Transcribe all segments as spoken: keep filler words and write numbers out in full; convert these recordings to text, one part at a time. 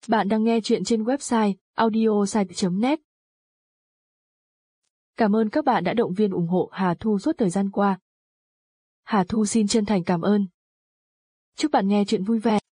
Bạn đang nghe chuyện trên website audiosite chấm net. Cảm ơn các bạn đã động viên ủng hộ Hà Thu suốt thời gian qua. Hà Thu xin chân thành cảm ơn. Chúc bạn nghe chuyện vui vẻ.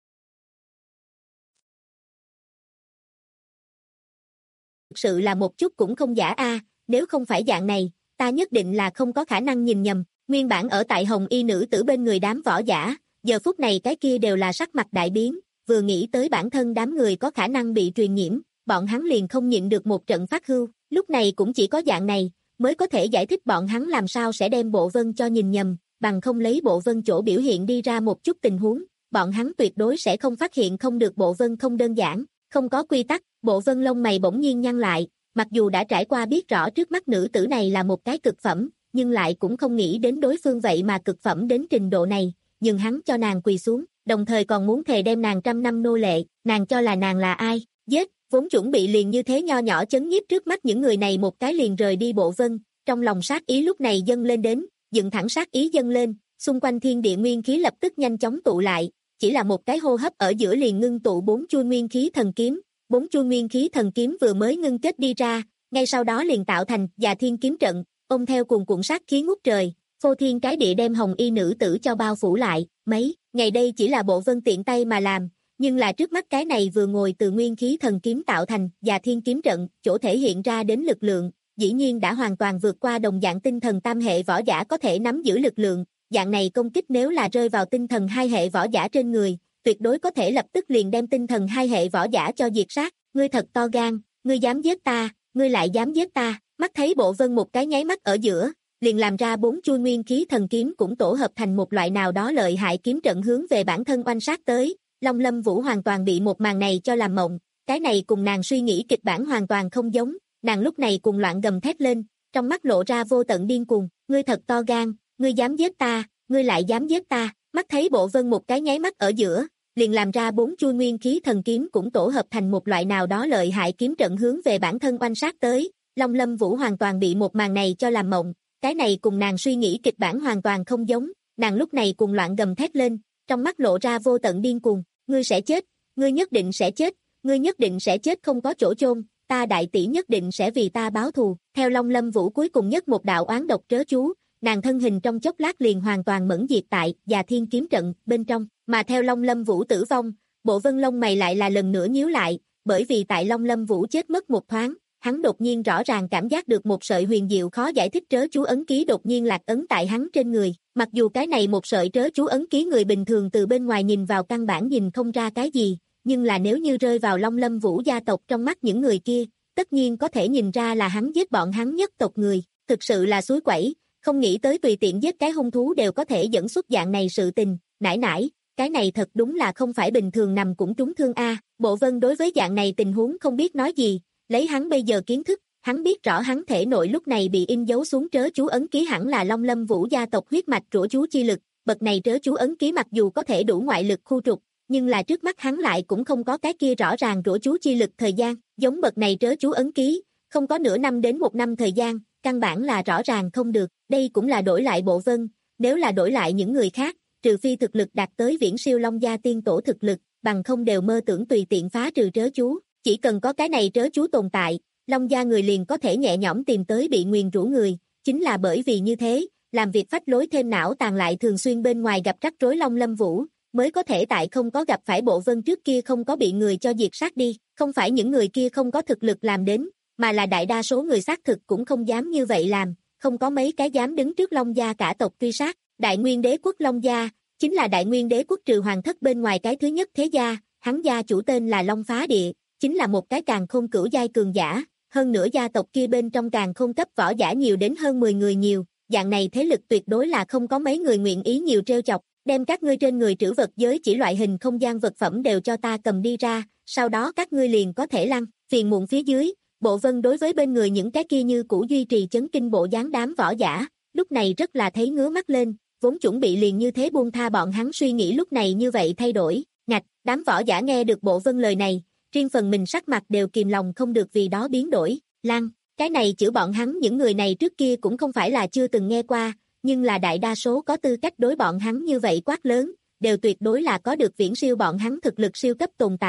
Thực sự là một chút cũng không giả a, nếu không phải dạng này, ta nhất định là không có khả năng nhìn nhầm. Nguyên bản ở tại Hồng Y nữ tử bên người đám võ giả, giờ phút này cái kia đều là sắc mặt đại biến, vừa nghĩ tới bản thân đám người có khả năng bị truyền nhiễm, bọn hắn liền không nhịn được một trận phát hưu. Lúc này cũng chỉ có dạng này mới có thể giải thích bọn hắn làm sao sẽ đem Bộ Vân cho nhìn nhầm, bằng không lấy Bộ Vân chỗ biểu hiện đi ra một chút tình huống, bọn hắn tuyệt đối sẽ không phát hiện không được Bộ Vân không đơn giản, không có quy tắc. Bộ Vân lông mày bỗng nhiên nhăn lại, mặc dù đã trải qua biết rõ trước mắt nữ tử này là một cái cực phẩm, nhưng lại cũng không nghĩ đến đối phương vậy mà cực phẩm đến trình độ này, nhưng hắn cho nàng quỳ xuống, đồng thời còn muốn thề đem nàng trăm năm nô lệ. Nàng cho là nàng là ai? Giết. Vốn chuẩn bị liền như thế nho nhỏ chấn nhiếp trước mắt những người này một cái liền rời đi Bộ Vân, trong lòng sát ý lúc này dâng lên đến, dựng thẳng sát ý dâng lên, xung quanh thiên địa nguyên khí lập tức nhanh chóng tụ lại, chỉ là một cái hô hấp ở giữa liền ngưng tụ bốn chuôi nguyên khí thần kiếm. Bốn chuôi nguyên khí thần kiếm vừa mới ngưng kết đi ra, ngay sau đó liền tạo thành Dạ Thiên kiếm trận, ôm theo cuồn cuộn sát khí ngút trời, phô thiên cái địa đem Hồng Y nữ tử cho bao phủ lại. Mấy ngày đây chỉ là Bộ Vân tiện tay mà làm, nhưng là trước mắt cái này vừa ngồi từ nguyên khí thần kiếm tạo thành Dạ Thiên kiếm trận, chỗ thể hiện ra đến lực lượng, dĩ nhiên đã hoàn toàn vượt qua đồng dạng tinh thần tam hệ võ giả có thể nắm giữ lực lượng. Dạng này công kích nếu là rơi vào tinh thần hai hệ võ giả trên người, tuyệt đối có thể lập tức liền đem tinh thần hai hệ võ giả cho diệt sát. Ngươi thật to gan, ngươi dám giết ta, ngươi lại dám giết ta. Mắt thấy Bộ Vân một cái nháy mắt ở giữa, liền làm ra bốn chuôi nguyên khí thần kiếm cũng tổ hợp thành một loại nào đó lợi hại kiếm trận hướng về bản thân oanh sát tới. Long Lâm Vũ hoàn toàn bị một màn này cho làm mộng, cái này cùng nàng suy nghĩ kịch bản hoàn toàn không giống, nàng lúc này cùng loạn gầm thét lên, trong mắt lộ ra vô tận điên cuồng. Ngươi thật to gan, ngươi dám giết ta, ngươi lại dám giết ta. Mắt thấy Bộ Vân một cái nháy mắt ở giữa, liền làm ra bốn chuôi nguyên khí thần kiếm cũng tổ hợp thành một loại nào đó lợi hại kiếm trận hướng về bản thân oanh sát tới. Long Lâm Vũ hoàn toàn bị một màn này cho làm mộng, cái này cùng nàng suy nghĩ kịch bản hoàn toàn không giống, nàng lúc này cùng loạn gầm thét lên, trong mắt lộ ra vô tận điên cuồng. Ngươi sẽ chết, ngươi nhất định sẽ chết, ngươi nhất định sẽ chết không có chỗ chôn, ta đại tỷ nhất định sẽ vì ta báo thù. Theo Long Lâm Vũ cuối cùng nhất một đạo oán độc trớ chú, nàng thân hình trong chốc lát liền hoàn toàn mẫn diệt tại Dạ Thiên kiếm trận bên trong, mà theo Long Lâm Vũ tử vong, Bộ Vân lông mày lại là lần nữa nhíu lại, bởi vì tại Long Lâm Vũ chết mất một thoáng, hắn đột nhiên rõ ràng cảm giác được một sợi huyền diệu khó giải thích trớ chú ấn ký đột nhiên lạc ấn tại hắn trên người. Mặc dù cái này một sợi trớ chú ấn ký người bình thường từ bên ngoài nhìn vào căn bản nhìn không ra cái gì, nhưng là nếu như rơi vào Long Lâm Vũ gia tộc trong mắt những người kia, tất nhiên có thể nhìn ra là hắn giết bọn hắn nhất tộc người. Thực sự là suối quẩy, không nghĩ tới tùy tiện giết cái hung thú đều có thể dẫn xuất dạng này sự tình. Nãi nãi, cái này thật đúng là không phải bình thường nằm cũng trúng thương a. Bộ Vân đối với dạng này tình huống không biết nói gì, lấy hắn bây giờ kiến thức, hắn biết rõ hắn thể nội lúc này bị in dấu xuống trớ chú ấn ký hẳn là Long Lâm Vũ gia tộc huyết mạch trổ chú chi lực, bậc này trớ chú ấn ký mặc dù có thể đủ ngoại lực khu trục, nhưng là trước mắt hắn lại cũng không có cái kia rõ ràng trổ chú chi lực thời gian, giống bậc này trớ chú ấn ký, không có nửa năm đến một năm thời gian, căn bản là rõ ràng không được. Đây cũng là đổi lại Bộ Vân, nếu là đổi lại những người khác, trừ phi thực lực đạt tới viễn siêu Long gia tiên tổ thực lực, bằng không đều mơ tưởng tùy tiện phá trừ trớ chú. Chỉ cần có cái này trớ chú tồn tại, Long gia người liền có thể nhẹ nhõm tìm tới bị nguyền rủa người. Chính là bởi vì như thế, làm việc phách lối thêm não tàn lại thường xuyên bên ngoài gặp rắc rối Long Lâm Vũ, mới có thể tại không có gặp phải Bộ Vân trước kia không có bị người cho diệt sát đi. Không phải những người kia không có thực lực làm đến, mà là đại đa số người xác thực cũng không dám như vậy làm, không có mấy cái dám đứng trước Long gia cả tộc truy sát. Đại Nguyên Đế quốc Long gia, chính là Đại Nguyên Đế quốc trừ hoàng thất bên ngoài cái thứ nhất thế gia, hắn gia chủ tên là Long Phá Địa, chính là một cái càn khôn cửu giai cường giả, hơn nữa gia tộc kia bên trong càn khôn cấp võ giả nhiều đến hơn mười người nhiều, dạng này thế lực tuyệt đối là không có mấy người nguyện ý nhiều trêu chọc, đem các ngươi trên người trữ vật giới chỉ loại hình không gian vật phẩm đều cho ta cầm đi ra, sau đó các ngươi liền có thể lăn. Phiền muộn phía dưới, Bộ Vân đối với bên người những cái kia như cũ duy trì chấn kinh bộ dáng đám võ giả, lúc này rất là thấy ngứa mắt lên, vốn chuẩn bị liền như thế buông tha bọn hắn suy nghĩ lúc này như vậy thay đổi. Ngạch, đám võ giả nghe được Bộ Vân lời này, riêng phần mình sắc mặt đều kìm lòng không được vì đó biến đổi. Lăng, cái này chữ bọn hắn những người này trước kia cũng không phải là chưa từng nghe qua, nhưng là đại đa số có tư cách đối bọn hắn như vậy quát lớn, đều tuyệt đối là có được viễn siêu bọn hắn thực lực siêu cấp tồn tại,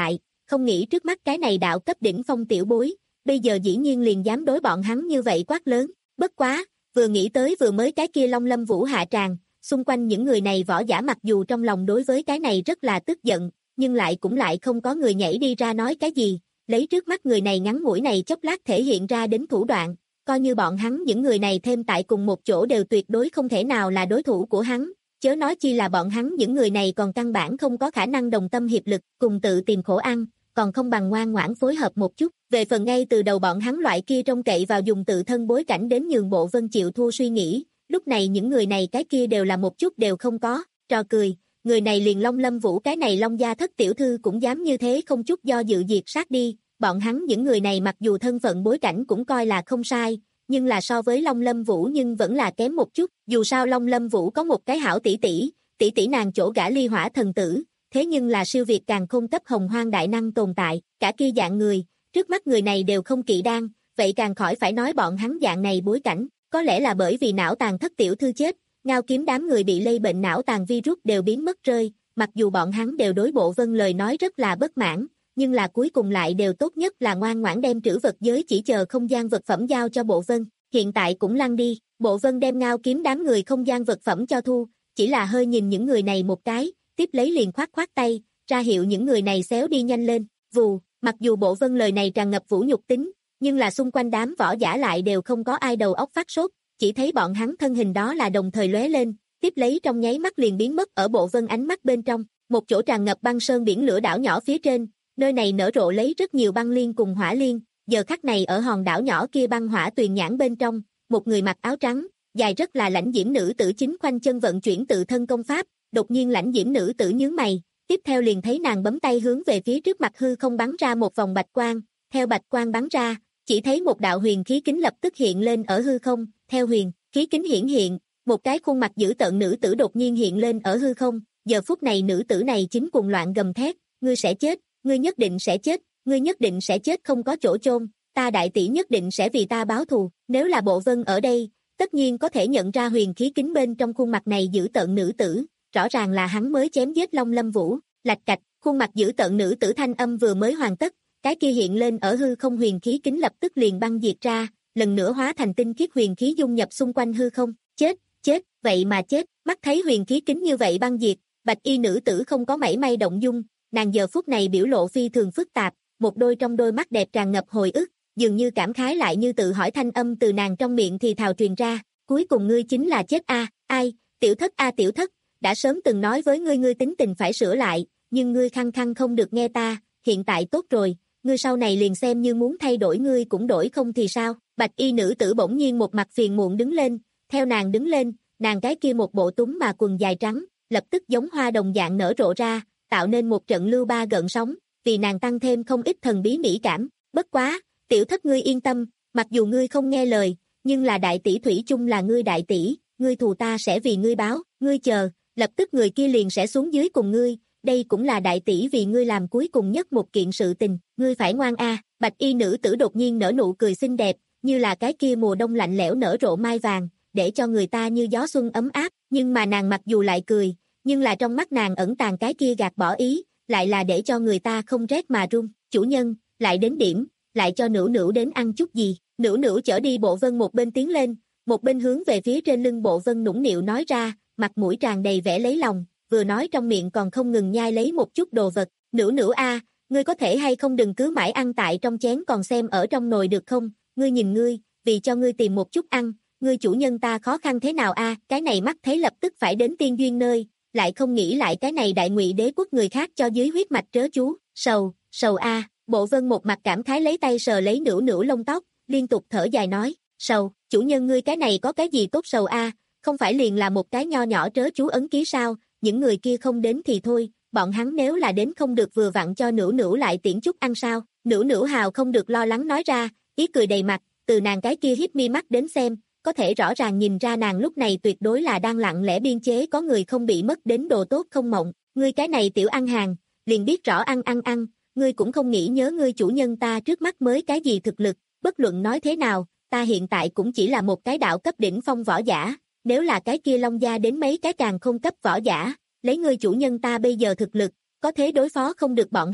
không nghĩ trước mắt cái này đạo cấp đỉnh phong tiểu bối, bây giờ dĩ nhiên liền dám đối bọn hắn như vậy quát lớn, bất quá, vừa nghĩ tới vừa mới cái kia Long Lâm Vũ hạ tràng, xung quanh những người này võ giả mặc dù trong lòng đối với cái này rất là tức giận, nhưng lại cũng lại không có người nhảy đi ra nói cái gì, lấy trước mắt người này ngắn ngủi này chốc lát thể hiện ra đến thủ đoạn, coi như bọn hắn những người này thêm tại cùng một chỗ đều tuyệt đối không thể nào là đối thủ của hắn, chớ nói chi là bọn hắn những người này còn căn bản không có khả năng đồng tâm hiệp lực, cùng tự tìm khổ ăn, còn không bằng ngoan ngoãn phối hợp một chút, về phần ngay từ đầu bọn hắn loại kia trông cậy vào dùng tự thân bối cảnh đến nhường bộ Vân chịu thua suy nghĩ, lúc này những người này cái kia đều là một chút đều không có, trò cười, người này liền Long Lâm Vũ cái này Long gia thất tiểu thư cũng dám như thế không chút do dự diệt sát đi, bọn hắn những người này mặc dù thân phận bối cảnh cũng coi là không sai, nhưng là so với Long Lâm Vũ nhưng vẫn là kém một chút, dù sao Long Lâm Vũ có một cái hảo tỷ tỷ, tỷ tỷ nàng chỗ gã ly hỏa thần tử, thế nhưng là siêu việt càng không cấp hồng hoang đại năng tồn tại, cả kia dạng người, trước mắt người này đều không kỵ đan, vậy càng khỏi phải nói bọn hắn dạng này bối cảnh, có lẽ là bởi vì não tàn thất tiểu thư chết, Ngao Kiếm đám người bị lây bệnh não tàn virus đều biến mất rơi, mặc dù bọn hắn đều đối bộ Vân lời nói rất là bất mãn, nhưng là cuối cùng lại đều tốt nhất là ngoan ngoãn đem trữ vật giới chỉ chờ không gian vật phẩm giao cho bộ Vân, hiện tại cũng lăn đi, bộ Vân đem Ngao Kiếm đám người không gian vật phẩm cho thu, chỉ là hơi nhìn những người này một cái, tiếp lấy liền khoát khoát tay, ra hiệu những người này xéo đi nhanh lên, vù, mặc dù bộ Vân lời này tràn ngập vũ nhục tính, nhưng là xung quanh đám võ giả lại đều không có ai đầu óc phát sốt, chỉ thấy bọn hắn thân hình đó là đồng thời lóe lên, tiếp lấy trong nháy mắt liền biến mất ở bộ Vân ánh mắt bên trong, một chỗ tràn ngập băng sơn biển lửa đảo nhỏ phía trên, nơi này nở rộ lấy rất nhiều băng liên cùng hỏa liên, giờ khắc này ở hòn đảo nhỏ kia băng hỏa tuyền nhãn bên trong, một người mặc áo trắng, dài rất là lãnh diễm nữ tử chính khoanh chân vận chuyển tự thân công pháp, đột nhiên lãnh diễm nữ tử nhướng mày, tiếp theo liền thấy nàng bấm tay hướng về phía trước mặt hư không bắn ra một vòng bạch quang, theo bạch quang bắn ra, chỉ thấy một đạo huyền khí kính lập tức hiện lên ở hư không, theo huyền khí kính hiển hiện, một cái khuôn mặt dữ tợn nữ tử đột nhiên hiện lên ở hư không, giờ phút này nữ tử này chính cuồng loạn gầm thét, ngươi sẽ chết, ngươi nhất định sẽ chết, ngươi nhất định sẽ chết không có chỗ chôn, ta đại tỷ nhất định sẽ vì ta báo thù, nếu là bộ Vân ở đây, tất nhiên có thể nhận ra huyền khí kính bên trong khuôn mặt này dữ tợn nữ tử, rõ ràng là hắn mới chém giết Long Lâm Vũ, lạch cạch, khuôn mặt dữ tợn nữ tử thanh âm vừa mới hoàn tất, cái kia hiện lên ở hư không huyền khí kính lập tức liền băng diệt ra, lần nữa hóa thành tinh khiết huyền khí dung nhập xung quanh hư không, chết, chết, vậy mà chết, mắt thấy huyền khí kính như vậy băng diệt, bạch y nữ tử không có mảy may động dung, nàng giờ phút này biểu lộ phi thường phức tạp, một đôi trong đôi mắt đẹp tràn ngập hồi ức, dường như cảm khái lại như tự hỏi thanh âm từ nàng trong miệng thì thào truyền ra, cuối cùng ngươi chính là chết a, ai, tiểu thất a tiểu thất, đã sớm từng nói với ngươi ngươi tính tình phải sửa lại, nhưng ngươi khăng khăng không được nghe ta, hiện tại tốt rồi, ngươi sau này liền xem như muốn thay đổi ngươi cũng đổi không thì sao, bạch y nữ tử bỗng nhiên một mặt phiền muộn đứng lên, theo nàng đứng lên, nàng cái kia một bộ túm mà quần dài trắng, lập tức giống hoa đồng dạng nở rộ ra, tạo nên một trận lưu ba gợn sóng, vì nàng tăng thêm không ít thần bí mỹ cảm, bất quá, tiểu thất ngươi yên tâm, mặc dù ngươi không nghe lời, nhưng là đại tỷ thủy chung là ngươi đại tỷ, ngươi thù ta sẽ vì ngươi báo, ngươi chờ, lập tức người kia liền sẽ xuống dưới cùng ngươi, đây cũng là đại tỷ vì ngươi làm cuối cùng nhất một kiện sự tình, ngươi phải ngoan a. Bạch y nữ tử đột nhiên nở nụ cười xinh đẹp, như là cái kia mùa đông lạnh lẽo nở rộ mai vàng, để cho người ta như gió xuân ấm áp, nhưng mà nàng mặc dù lại cười, nhưng là trong mắt nàng ẩn tàng cái kia gạt bỏ ý, lại là để cho người ta không rét mà run, chủ nhân, lại đến điểm, lại cho Nữu Nữu đến ăn chút gì, Nữu Nữu chở đi bộ Vân một bên tiến lên, một bên hướng về phía trên lưng bộ Vân nũng nịu nói ra, mặt mũi tràn đầy vẻ lấy lòng, vừa nói trong miệng còn không ngừng nhai lấy một chút đồ vật, Nữu Nữu a, ngươi có thể hay không đừng cứ mãi ăn tại trong chén còn xem ở trong nồi được không, ngươi nhìn ngươi, vì cho ngươi tìm một chút ăn, ngươi chủ nhân ta khó khăn thế nào a, cái này mắt thấy lập tức phải đến tiên duyên nơi, lại không nghĩ lại cái này đại ngụy đế quốc người khác cho dưới huyết mạch trớ chú, sầu, sầu a, bộ Vân một mặt cảm khái lấy tay sờ lấy Nữu Nữu lông tóc, liên tục thở dài nói, sầu, chủ nhân ngươi cái này có cái gì tốt sầu a, không phải liền là một cái nho nhỏ trớ chú ấn ký sao, những người kia không đến thì thôi, bọn hắn nếu là đến không được vừa vặn cho Nữu Nữu lại tiễn chút ăn sao, Nữu Nữu hào không được lo lắng nói ra, ý cười đầy mặt, từ nàng cái kia hiếp mi mắt đến xem, có thể rõ ràng nhìn ra nàng lúc này tuyệt đối là đang lặng lẽ biên chế có người không bị mất đến đồ tốt không mộng, ngươi cái này tiểu ăn hàng, liền biết rõ ăn ăn ăn, ngươi cũng không nghĩ nhớ ngươi chủ nhân ta trước mắt mới cái gì thực lực, bất luận nói thế nào, ta hiện tại cũng chỉ là một cái đạo cấp đỉnh phong võ giả, nếu là cái kia Long gia đến mấy cái càng không cấp võ giả, lấy ngươi chủ nhân ta bây giờ thực lực, có thế đối phó không được bọn hắn,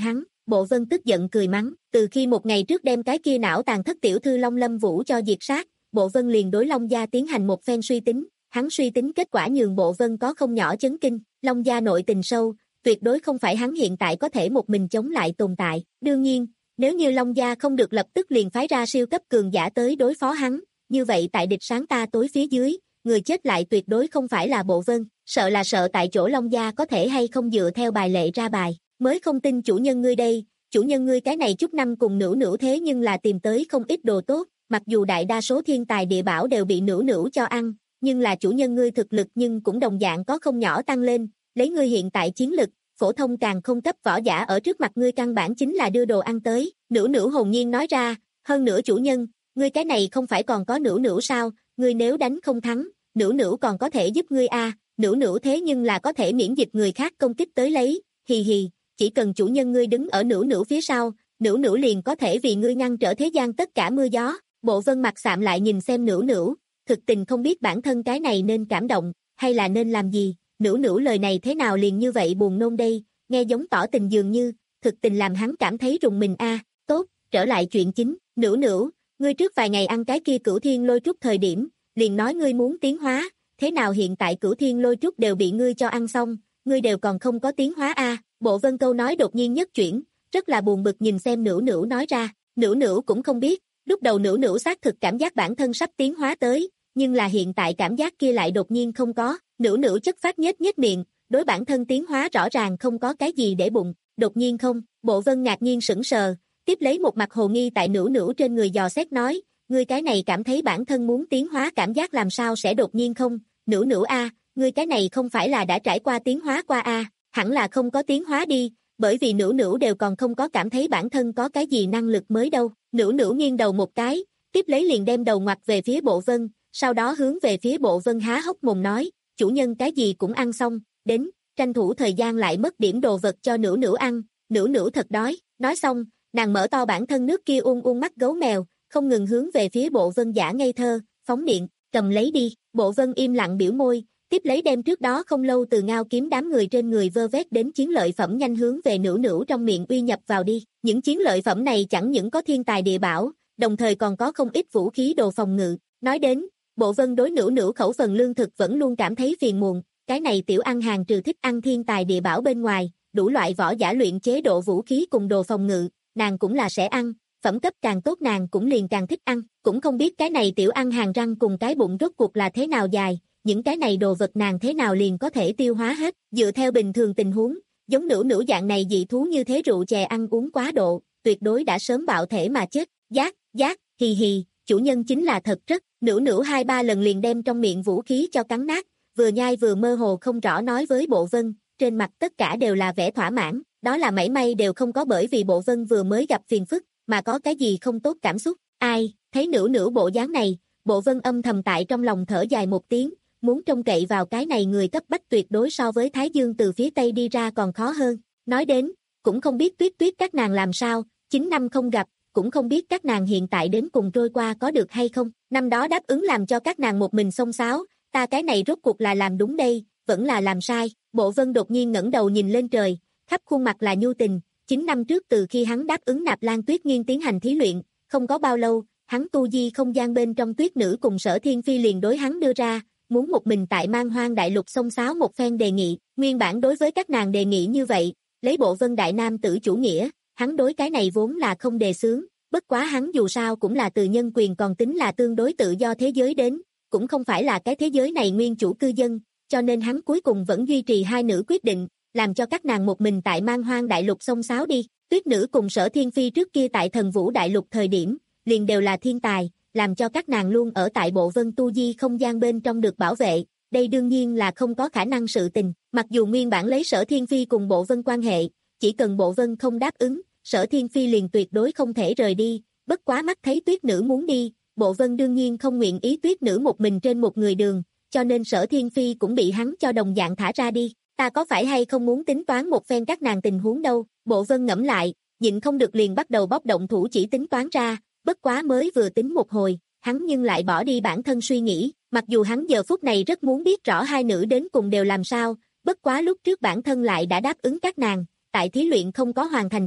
Bộ Vân tức giận cười mắng, từ khi một ngày trước đem cái kia não tàn thất tiểu thư Long Lâm Vũ cho diệt sát, Bộ Vân liền đối Long gia tiến hành một phen suy tính, hắn suy tính kết quả nhường Bộ Vân có không nhỏ chấn kinh, Long gia nội tình sâu, tuyệt đối không phải hắn hiện tại có thể một mình chống lại tồn tại. Đương nhiên, nếu như Long gia không được lập tức liền phái ra siêu cấp cường giả tới đối phó hắn, như vậy tại địch sáng ta tối phía dưới, người chết lại tuyệt đối không phải là Bộ Vân, sợ là sợ tại chỗ Long gia có thể hay không dựa theo bài lệ ra bài, mới không tin chủ nhân ngươi đây, chủ nhân ngươi cái này chút năm cùng Nữu Nữu thế nhưng là tìm tới không ít đồ tốt, mặc dù đại đa số thiên tài địa bảo đều bị Nữu Nữu cho ăn, nhưng là chủ nhân ngươi thực lực nhưng cũng đồng dạng có không nhỏ tăng lên, lấy ngươi hiện tại chiến lực, phổ thông càng không cấp võ giả ở trước mặt ngươi căn bản chính là đưa đồ ăn tới, Nữu Nữu hồn nhiên nói ra, hơn nữa chủ nhân, ngươi cái này không phải còn có Nữu Nữu sao, ngươi nếu đánh không thắng, Nữu Nữu còn có thể giúp ngươi a, à, Nữu Nữu thế nhưng là có thể miễn dịch người khác công kích tới lấy, hì hì, chỉ cần chủ nhân ngươi đứng ở Nữu Nữu phía sau, Nữu Nữu liền có thể vì ngươi ngăn trở thế gian tất cả mưa gió. Bộ Vân mặt sạm lại nhìn xem Nữu Nữu, thực tình không biết bản thân cái này nên cảm động, hay là nên làm gì, Nữu Nữu lời này thế nào liền như vậy buồn nôn đây, nghe giống tỏ tình dường như, thực tình làm hắn cảm thấy rùng mình a. À. Tốt, trở lại chuyện chính, Nữu Nữu, ngươi trước vài ngày ăn cái kia Cửu Thiên Lôi Trúc thời điểm, liền nói ngươi muốn tiến hóa, thế nào hiện tại Cửu Thiên Lôi Trúc đều bị ngươi cho ăn xong, ngươi đều còn không có tiến hóa a. À. Bộ Vân câu nói đột nhiên nhất chuyển, rất là buồn bực nhìn xem Nữu Nữu nói ra, Nữu Nữu cũng không biết, lúc đầu Nữu Nữu xác thực cảm giác bản thân sắp tiến hóa tới, nhưng là hiện tại cảm giác kia lại đột nhiên không có, Nữu Nữu chất phát nhếch nhếch miệng, đối bản thân tiến hóa rõ ràng không có cái gì để bụng, đột nhiên không, Bộ Vân ngạc nhiên sững sờ, tiếp lấy một mặt hồ nghi tại Nữu Nữu trên người dò xét nói, ngươi cái này cảm thấy bản thân muốn tiến hóa cảm giác làm sao sẽ đột nhiên không, Nữu Nữu a, ngươi cái này không phải là đã trải qua tiến hóa qua a, à, hẳn là không có tiến hóa đi, bởi vì Nữu Nữu đều còn không có cảm thấy bản thân có cái gì năng lực mới đâu, Nữu Nữu nghiêng đầu một cái, tiếp lấy liền đem đầu ngoặt về phía Bộ Vân, sau đó hướng về phía Bộ Vân há hốc mồm nói, chủ nhân cái gì cũng ăn xong, đến, tranh thủ thời gian lại mất điểm đồ vật cho Nữu Nữu ăn, Nữu Nữu thật đói, nói xong, nàng mở to bản thân nước kia uôn uôn mắt gấu mèo, không ngừng hướng về phía Bộ Vân giả ngây thơ, phóng điện, cầm lấy đi, Bộ Vân im lặng biểu môi, tiếp lấy đem trước đó không lâu từ Ngao Kiếm đám người trên người vơ vét đến chiến lợi phẩm nhanh hướng về Nữu Nữu trong miệng uy nhập vào đi, những chiến lợi phẩm này chẳng những có thiên tài địa bảo, đồng thời còn có không ít vũ khí đồ phòng ngự, nói đến, Bộ Vân đối Nữu Nữu khẩu phần lương thực vẫn luôn cảm thấy phiền muộn, cái này tiểu ăn hàng trừ thích ăn thiên tài địa bảo bên ngoài, đủ loại võ giả luyện chế độ vũ khí cùng đồ phòng ngự, nàng cũng là sẽ ăn, phẩm cấp càng tốt nàng cũng liền càng thích ăn, cũng không biết cái này tiểu ăn hàng răng cùng cái bụng rốt cuộc là thế nào dài, những cái này đồ vật nàng thế nào liền có thể tiêu hóa hết, dựa theo bình thường tình huống, giống Nữu Nữu dạng này dị thú như thế rượu chè ăn uống quá độ, tuyệt đối đã sớm bạo thể mà chết, giác, giác, hì hì, chủ nhân chính là thật rất, Nữu Nữu hai ba lần liền đem trong miệng vũ khí cho cắn nát, vừa nhai vừa mơ hồ không rõ nói với Bộ Vân, trên mặt tất cả đều là vẻ thỏa mãn, đó là mảy may đều không có bởi vì Bộ Vân vừa mới gặp phiền phức, mà có cái gì không tốt cảm xúc, ai, thấy Nữu Nữu bộ dáng này, Bộ Vân âm thầm tại trong lòng thở dài một tiếng, muốn trông cậy vào cái này người cấp bách tuyệt đối so với Thái Dương từ phía Tây đi ra còn khó hơn, nói đến, cũng không biết Tuyết Tuyết các nàng làm sao, chín năm không gặp, cũng không biết các nàng hiện tại đến cùng trôi qua có được hay không, năm đó đáp ứng làm cho các nàng một mình xông xáo, ta cái này rốt cuộc là làm đúng đây, vẫn là làm sai, Bộ Vân đột nhiên ngẩng đầu nhìn lên trời, khắp khuôn mặt là nhu tình, chín năm trước từ khi hắn đáp ứng Nạp Lan Tuyết Nghiên tiến hành thí luyện, không có bao lâu, hắn tu di không gian bên trong Tuyết Nữ cùng Sở Thiên Phi liền đối hắn đưa ra, muốn một mình tại Man Hoang Đại Lục xông xáo một phen đề nghị, nguyên bản đối với các nàng đề nghị như vậy, lấy Bộ Vân đại nam tử chủ nghĩa, hắn đối cái này vốn là không đề xướng, bất quá hắn dù sao cũng là từ nhân quyền còn tính là tương đối tự do thế giới đến, cũng không phải là cái thế giới này nguyên chủ cư dân, cho nên hắn cuối cùng vẫn duy trì hai nữ quyết định, làm cho các nàng một mình tại Man Hoang Đại Lục xông xáo đi, Tuyết Nữ cùng Sở Thiên Phi trước kia tại Thần Vũ Đại Lục thời điểm, liền đều là thiên tài, làm cho các nàng luôn ở tại Bộ Vân tu di không gian bên trong được bảo vệ, đây đương nhiên là không có khả năng sự tình, mặc dù nguyên bản lấy Sở Thiên Phi cùng Bộ Vân quan hệ, chỉ cần Bộ Vân không đáp ứng, Sở Thiên Phi liền tuyệt đối không thể rời đi, bất quá mắt thấy Tuyết Nữ muốn đi, Bộ Vân đương nhiên không nguyện ý Tuyết Nữ một mình trên một người đường, cho nên Sở Thiên Phi cũng bị hắn cho đồng dạng thả ra đi, ta có phải hay không muốn tính toán một phen các nàng tình huống đâu, Bộ Vân ngẫm lại, nhịn không được liền bắt đầu bóc động thủ chỉ tính toán ra, bất quá mới vừa tính một hồi, hắn nhưng lại bỏ đi bản thân suy nghĩ, mặc dù hắn giờ phút này rất muốn biết rõ hai nữ đến cùng đều làm sao, bất quá lúc trước bản thân lại đã đáp ứng các nàng, tại thí luyện không có hoàn thành trước,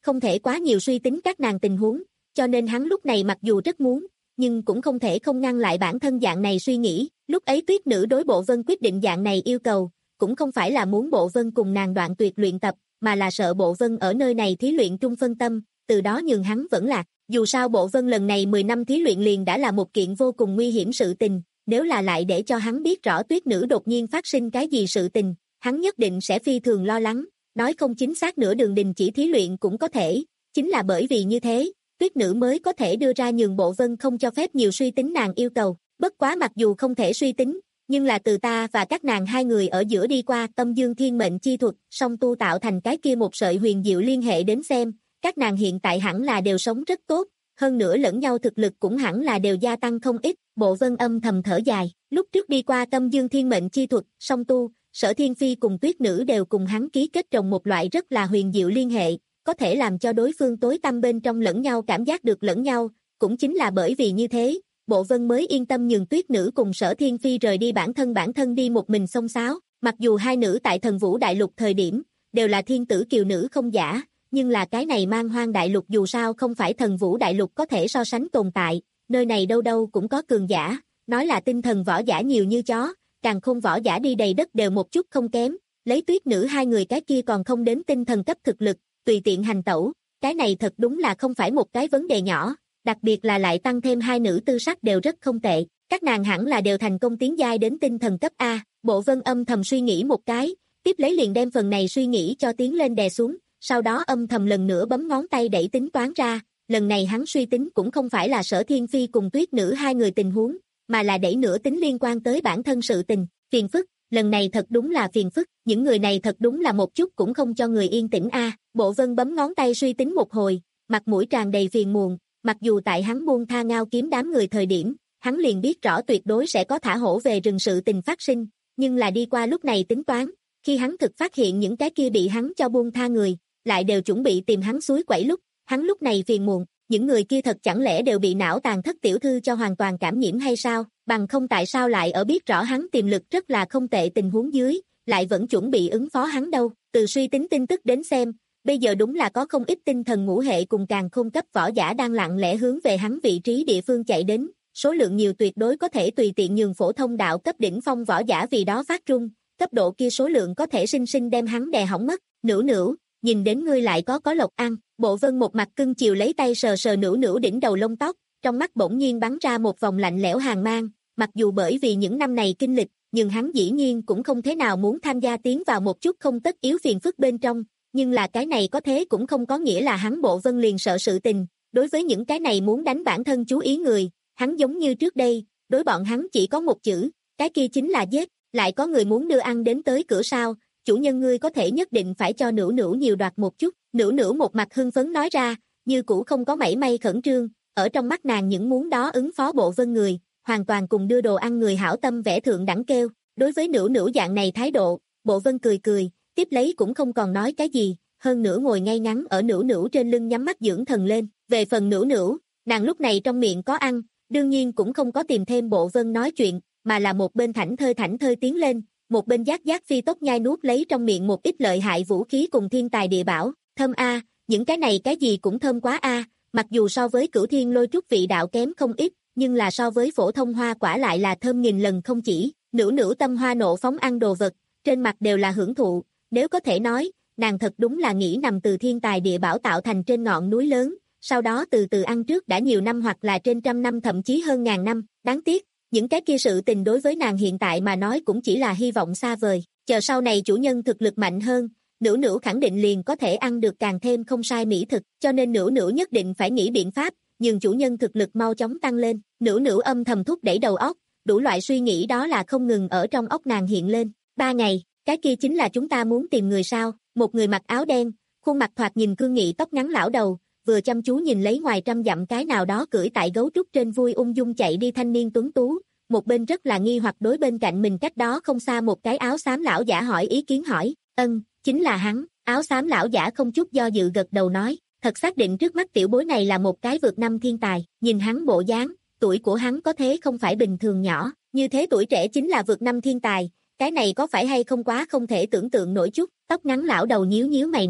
không thể quá nhiều suy tính các nàng tình huống, cho nên hắn lúc này mặc dù rất muốn, nhưng cũng không thể không ngăn lại bản thân dạng này suy nghĩ. Lúc ấy Tuyết Nữ đối Bộ Vân quyết định dạng này yêu cầu, cũng không phải là muốn Bộ Vân cùng nàng đoạn tuyệt luyện tập, mà là sợ Bộ Vân ở nơi này thí luyện trung phân tâm, từ đó nhường hắn vẫn lạc. Dù sao Bộ Vân lần này mười năm thí luyện liền đã là một kiện vô cùng nguy hiểm sự tình, nếu là lại để cho hắn biết rõ Tuyết Nữ đột nhiên phát sinh cái gì sự tình, hắn nhất định sẽ phi thường lo lắng, nói không chính xác nửa đường đình chỉ thí luyện cũng có thể, chính là bởi vì như thế, Tuyết Nữ mới có thể đưa ra nhường Bộ Vân không cho phép nhiều suy tính nàng yêu cầu, bất quá mặc dù không thể suy tính, nhưng là từ ta và các nàng hai người ở giữa đi qua Tâm Dương Thiên Mệnh chi thuật, song tu tạo thành cái kia một sợi huyền diệu liên hệ đến xem, các nàng hiện tại hẳn là đều sống rất tốt, hơn nữa lẫn nhau thực lực cũng hẳn là đều gia tăng không ít. Bộ Vân âm thầm thở dài, lúc trước đi qua Tâm Dương Thiên Mệnh chi thuật, song tu, Sở Thiên Phi cùng Tuyết Nữ đều cùng hắn ký kết trồng một loại rất là huyền diệu liên hệ, có thể làm cho đối phương tối tăm bên trong lẫn nhau cảm giác được lẫn nhau, cũng chính là bởi vì như thế, Bộ Vân mới yên tâm nhường Tuyết Nữ cùng Sở Thiên Phi rời đi bản thân bản thân đi một mình xông xáo, mặc dù hai nữ tại Thần Vũ Đại Lục thời điểm, đều là thiên tử kiều nữ không giả, nhưng là cái này Man Hoang Đại Lục dù sao không phải Thần Vũ Đại Lục có thể so sánh tồn tại, nơi này đâu đâu cũng có cường giả, nói là tinh thần võ giả nhiều như chó, càng không võ giả đi đầy đất đều một chút không kém, lấy Tuyết Nữ hai người cái kia còn không đến tinh thần cấp thực lực, tùy tiện hành tẩu, cái này thật đúng là không phải một cái vấn đề nhỏ, đặc biệt là lại tăng thêm hai nữ tư sắc đều rất không tệ, các nàng hẳn là đều thành công tiến giai đến tinh thần cấp A. Bộ Vân âm thầm suy nghĩ một cái, tiếp lấy liền đem phần này suy nghĩ cho tiến lên đè xuống, sau đó âm thầm lần nữa bấm ngón tay đẩy tính toán ra, lần này hắn suy tính cũng không phải là Sở Thiên Phi cùng Tuyết Nữ hai người tình huống, mà là đẩy nửa tính liên quan tới bản thân sự tình, phiền phức, lần này thật đúng là phiền phức, những người này thật đúng là một chút cũng không cho người yên tĩnh a. Bộ Vân bấm ngón tay suy tính một hồi, mặt mũi tràn đầy phiền muộn, mặc dù tại hắn buông tha Ngao Kiếm đám người thời điểm, hắn liền biết rõ tuyệt đối sẽ có thả hổ về rừng sự tình phát sinh, nhưng là đi qua lúc này tính toán, khi hắn thực phát hiện những cái kia bị hắn cho buông tha người, lại đều chuẩn bị tìm hắn suối quẩy lúc, hắn lúc này phiền muộn, những người kia thật chẳng lẽ đều bị não tàn thất tiểu thư cho hoàn toàn cảm nhiễm hay sao, bằng không tại sao lại ở biết rõ hắn tiềm lực rất là không tệ tình huống dưới, lại vẫn chuẩn bị ứng phó hắn đâu, từ suy tính tin tức đến xem, bây giờ đúng là có không ít tinh thần ngũ hệ cùng càng không cấp võ giả đang lặng lẽ hướng về hắn vị trí địa phương chạy đến, số lượng nhiều tuyệt đối có thể tùy tiện nhường phổ thông đạo cấp đỉnh phong võ giả vì đó phát trung, cấp độ kia số lượng có thể sinh sinh đem hắn đè hỏng mất. Nữu Nữu, nhìn đến ngươi lại có có lộc ăn. Bộ Vân một mặt cưng chiều lấy tay sờ sờ Nữu Nữu đỉnh đầu lông tóc, trong mắt bỗng nhiên bắn ra một vòng lạnh lẽo hàn mang, mặc dù bởi vì những năm này kinh lịch, nhưng hắn dĩ nhiên cũng không thế nào muốn tham gia tiến vào một chút không tất yếu phiền phức bên trong, nhưng là cái này có thế cũng không có nghĩa là hắn Bộ Vân liền sợ sự tình, đối với những cái này muốn đánh bản thân chú ý người, hắn giống như trước đây, đối bọn hắn chỉ có một chữ, cái kia chính là giết, lại có người muốn đưa ăn đến tới cửa sao, chủ nhân ngươi có thể nhất định phải cho Nữu Nữu nhiều đoạt một chút. Nữu Nữu một mặt hưng phấn nói ra, như cũ không có mảy may khẩn trương, ở trong mắt nàng những muốn đó ứng phó Bộ Vân người, hoàn toàn cùng đưa đồ ăn người hảo tâm vẽ thượng đẳng kêu. Đối với Nữu Nữu dạng này thái độ, Bộ Vân cười cười, tiếp lấy cũng không còn nói cái gì, hơn nữa ngồi ngay ngắn ở Nữu Nữu trên lưng nhắm mắt dưỡng thần lên. Về phần Nữu Nữu, nàng lúc này trong miệng có ăn, đương nhiên cũng không có tìm thêm Bộ Vân nói chuyện, mà là một bên thảnh thơi thảnh thơi tiến lên, một bên giác giác phi tốc nhai nuốt lấy trong miệng một ít lợi hại vũ khí cùng thiên tài địa bảo. Thơm a, những cái này cái gì cũng thơm quá a, mặc dù so với Cửu Thiên Lôi Trúc vị đạo kém không ít, nhưng là so với phổ thông hoa quả lại là thơm nghìn lần không chỉ. Nữu Nữu tâm hoa nộ phóng ăn đồ vật, trên mặt đều là hưởng thụ, nếu có thể nói, nàng thật đúng là nghĩ nằm từ thiên tài địa bảo tạo thành trên ngọn núi lớn, sau đó từ từ ăn trước đã nhiều năm hoặc là trên trăm năm thậm chí hơn ngàn năm, đáng tiếc, những cái kia sự tình đối với nàng hiện tại mà nói cũng chỉ là hy vọng xa vời, chờ sau này chủ nhân thực lực mạnh hơn, Nữu Nữu khẳng định liền có thể ăn được càng thêm không sai mỹ thực, cho nên Nữu Nữu nhất định phải nghĩ biện pháp, nhường chủ nhân thực lực mau chóng tăng lên. Nữu Nữu âm thầm thúc đẩy đầu óc, đủ loại suy nghĩ đó là không ngừng ở trong óc nàng hiện lên. Ba ngày, cái kia chính là chúng ta muốn tìm người sao? Một người mặc áo đen, khuôn mặt thoạt nhìn cương nghị tóc ngắn lão đầu, vừa chăm chú nhìn lấy ngoài trăm dặm cái nào đó cưỡi tại gấu trúc trên vui ung dung chạy đi thanh niên tuấn tú, một bên rất là nghi hoặc đối bên cạnh mình cách đó không xa một cái áo xám lão giả hỏi ý kiến hỏi. Ân, chính là hắn. Áo xám lão giả không chút do dự gật đầu nói, thật xác định trước mắt tiểu bối này là một cái vượt năm thiên tài, nhìn hắn bộ dáng, tuổi của hắn có thế không phải bình thường nhỏ, như thế tuổi trẻ chính là vượt năm thiên tài, cái này có phải hay không quá không thể tưởng tượng nổi chút. Tóc ngắn lão đầu nhíu nhíu mày nói,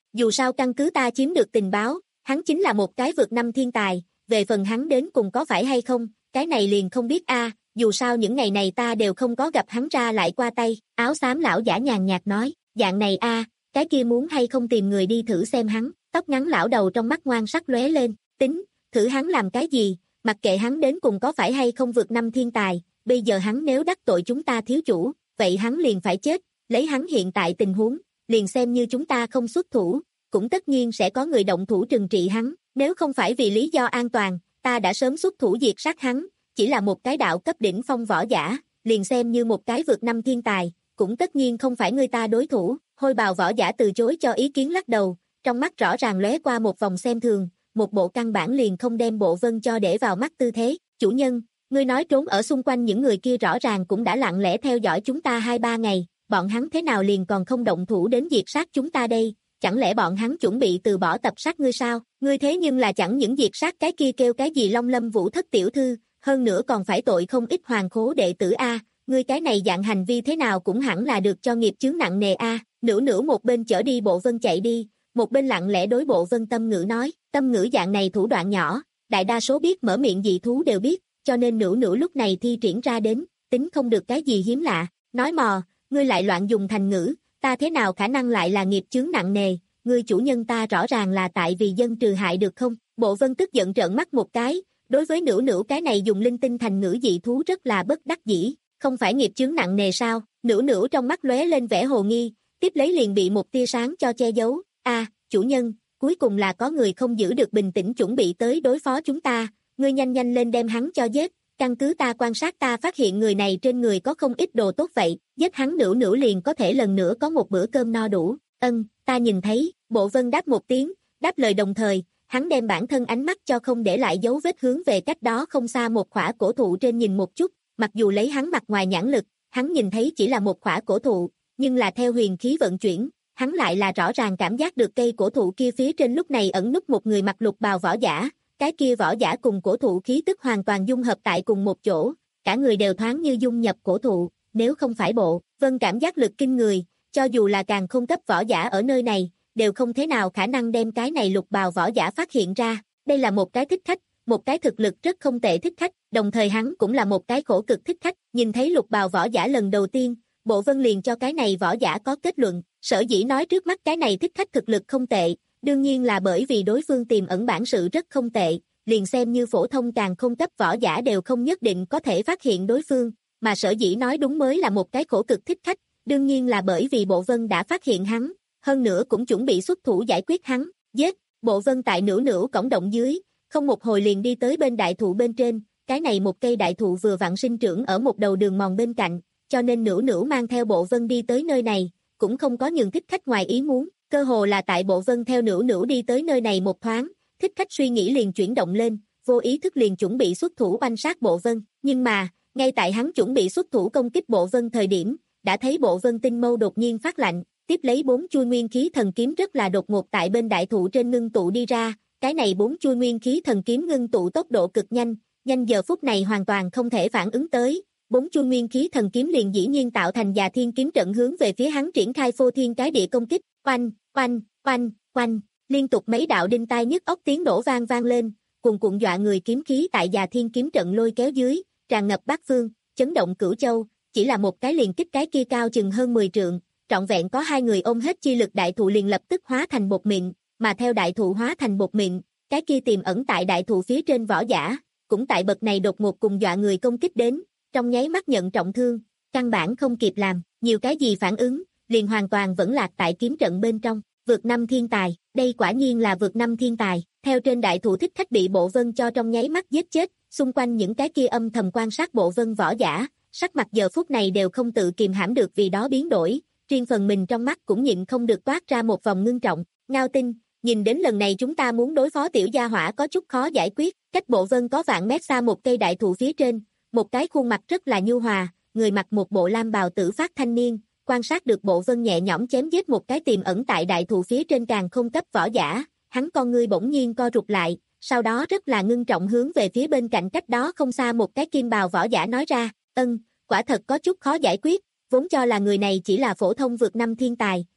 dù sao căn cứ ta chiếm được tình báo, hắn chính là một cái vượt năm thiên tài, về phần hắn đến cùng có phải hay không, cái này liền không biết a, dù sao những ngày này ta đều không có gặp hắn ra lại qua tay, áo xám lão giả nhàn nhạt nói, dạng này a, cái kia muốn hay không tìm người đi thử xem hắn, tóc ngắn lão đầu trong mắt ngoan sắc lóe lên, tính, thử hắn làm cái gì, mặc kệ hắn đến cùng có phải hay không vượt năm thiên tài, bây giờ hắn nếu đắc tội chúng ta thiếu chủ, vậy hắn liền phải chết, lấy hắn hiện tại tình huống, liền xem như chúng ta không xuất thủ, cũng tất nhiên sẽ có người động thủ trừng trị hắn, nếu không phải vì lý do an toàn, ta đã sớm xuất thủ diệt sát hắn, chỉ là một cái đạo cấp đỉnh phong võ giả, liền xem như một cái vượt năm thiên tài, cũng tất nhiên không phải người ta đối thủ, hôi bào võ giả từ chối cho ý kiến lắc đầu, trong mắt rõ ràng lóe qua một vòng xem thường, một bộ căn bản liền không đem Bộ Vân cho để vào mắt tư thế, chủ nhân, ngươi nói trốn ở xung quanh những người kia rõ ràng cũng đã lặng lẽ theo dõi chúng ta hai ba ngày, bọn hắn thế nào liền còn không động thủ đến diệt sát chúng ta đây, chẳng lẽ bọn hắn chuẩn bị từ bỏ tập sát ngươi sao, ngươi thế nhưng là chẳng những diệt sát cái kia kêu cái gì Long Lâm Vũ Thất tiểu thư, hơn nữa còn phải tội không ít hoàng khố đệ tử a, ngươi cái này dạng hành vi thế nào cũng hẳn là được cho nghiệp chướng nặng nề a, nửa nửa một bên chở đi Bộ Vân chạy đi, một bên lặng lẽ đối Bộ Vân Tâm Ngữ nói, Tâm Ngữ dạng này thủ đoạn nhỏ, đại đa số biết mở miệng dị thú đều biết, cho nên nửa nửa lúc này thi triển ra đến, tính không được cái gì hiếm lạ, nói mò, ngươi lại loạn dùng thành ngữ, ta thế nào khả năng lại là nghiệp chướng nặng nề, ngươi chủ nhân ta rõ ràng là tại vì dân trừ hại được không, Bộ Vân tức giận trợn mắt một cái, đối với nửa nửa cái này dùng linh tinh thành ngữ dị thú rất là bất đắc dĩ, không phải nghiệp chướng nặng nề sao, nửa nửa trong mắt lóe lên vẻ hồ nghi, tiếp lấy liền bị một tia sáng cho che giấu, a chủ nhân, cuối cùng là có người không giữ được bình tĩnh chuẩn bị tới đối phó chúng ta, ngươi nhanh nhanh lên đem hắn cho giết, căn cứ ta quan sát ta phát hiện người này trên người có không ít đồ tốt vậy, giết hắn nửa nửa liền có thể lần nữa có một bữa cơm no đủ, ân, ta nhìn thấy, Bộ Vân đáp một tiếng, đáp lời đồng thời, hắn đem bản thân ánh mắt cho không để lại dấu vết hướng về cách đó không xa một khỏa cổ thụ trên nhìn một chút, mặc dù lấy hắn mặt ngoài nhãn lực, hắn nhìn thấy chỉ là một khỏa cổ thụ, nhưng là theo huyền khí vận chuyển, hắn lại là rõ ràng cảm giác được cây cổ thụ kia phía trên lúc này ẩn núp một người mặc lục bào võ giả, cái kia võ giả cùng cổ thụ khí tức hoàn toàn dung hợp tại cùng một chỗ, cả người đều thoáng như dung nhập cổ thụ, nếu không phải Bộ Vân cảm giác lực kinh người, cho dù là càng không cấp võ giả ở nơi này, đều không thế nào khả năng đem cái này lục bào võ giả phát hiện ra, đây là một cái thích khách, một cái thực lực rất không tệ thích khách, đồng thời hắn cũng là một cái khổ cực thích khách, nhìn thấy lục bào võ giả lần đầu tiên, Bộ Vân liền cho cái này võ giả có kết luận, sở dĩ nói trước mắt cái này thích khách thực lực không tệ, đương nhiên là bởi vì đối phương tiềm ẩn bản sự rất không tệ, liền xem như phổ thông càng không cấp võ giả đều không nhất định có thể phát hiện đối phương, mà sở dĩ nói đúng mới là một cái khổ cực thích khách, đương nhiên là bởi vì Bộ Vân đã phát hiện hắn, hơn nữa cũng chuẩn bị xuất thủ giải quyết hắn, giết, Bộ Vân tại nửa nửa cổng động dưới, không một hồi liền đi tới bên đại thụ bên trên, cái này một cây đại thụ vừa vặn sinh trưởng ở một đầu đường mòn bên cạnh, cho nên nửa nửa mang theo Bộ Vân đi tới nơi này, cũng không có nhường thích khách ngoài ý muốn, cơ hồ là tại Bộ Vân theo nửa nửa đi tới nơi này một thoáng, thích khách suy nghĩ liền chuyển động lên, vô ý thức liền chuẩn bị xuất thủ oanh sát Bộ Vân, nhưng mà, ngay tại hắn chuẩn bị xuất thủ công kích Bộ Vân thời điểm, đã thấy Bộ Vân tinh mâu đột nhiên phát lạnh, tiếp lấy bốn chuôi nguyên khí thần kiếm rất là đột ngột tại bên đại thụ trên ngưng tụ đi ra, cái này bốn chuôi nguyên khí thần kiếm ngưng tụ tốc độ cực nhanh, nhanh giờ phút này hoàn toàn không thể phản ứng tới, bốn chuôi nguyên khí thần kiếm liền dĩ nhiên tạo thành Già Thiên kiếm trận hướng về phía hắn triển khai phô thiên cái địa công kích, oanh, oanh, oanh, oanh, liên tục mấy đạo đinh tai nhức óc tiếng nổ vang vang lên, cuồn cuộn dọa người kiếm khí tại Già Thiên kiếm trận lôi kéo dưới, tràn ngập bát phương, chấn động cửu châu, chỉ là một cái liền kích cái kia cao chừng hơn mười trượng, trọn vẹn có hai người ôm hết chi lực đại thụ liền lập tức hóa thành bột mịn, mà theo đại thụ hóa thành bột mịn, cái kia tiềm ẩn tại đại thụ phía trên võ giả, cũng tại bậc này đột ngột cùng dọa người công kích đến, trong nháy mắt nhận trọng thương, căn bản không kịp làm, nhiều cái gì phản ứng, liền hoàn toàn vẫn lạc tại kiếm trận bên trong, vượt năm thiên tài, đây quả nhiên là vượt năm thiên tài, theo trên đại thụ thích khách bị Bộ Vân cho trong nháy mắt giết chết, xung quanh những cái kia âm thầm quan sát Bộ Vân võ giả, sắc mặt giờ phút này đều không tự kìm hãm được vì đó biến đổi, riêng phần mình trong mắt cũng nhịn không được toát ra một vòng ngưng trọng, Ngao Tinh, nhìn đến lần này chúng ta muốn đối phó tiểu gia hỏa có chút khó giải quyết, cách Bộ Vân có vạn mét xa một cây đại thụ phía trên, một cái khuôn mặt rất là nhu hòa, người mặc một bộ lam bào tử phát thanh niên, quan sát được Bộ Vân nhẹ nhõm chém giết một cái tiềm ẩn tại đại thụ phía trên càng không cấp võ giả, hắn con ngươi bỗng nhiên co rụt lại, sau đó rất là ngưng trọng hướng về phía bên cạnh cách đó không xa một cái kim bào võ giả nói ra, ân, quả thật có chút khó giải quyết, vốn cho là người này chỉ là phổ thông vượt năm thiên tài,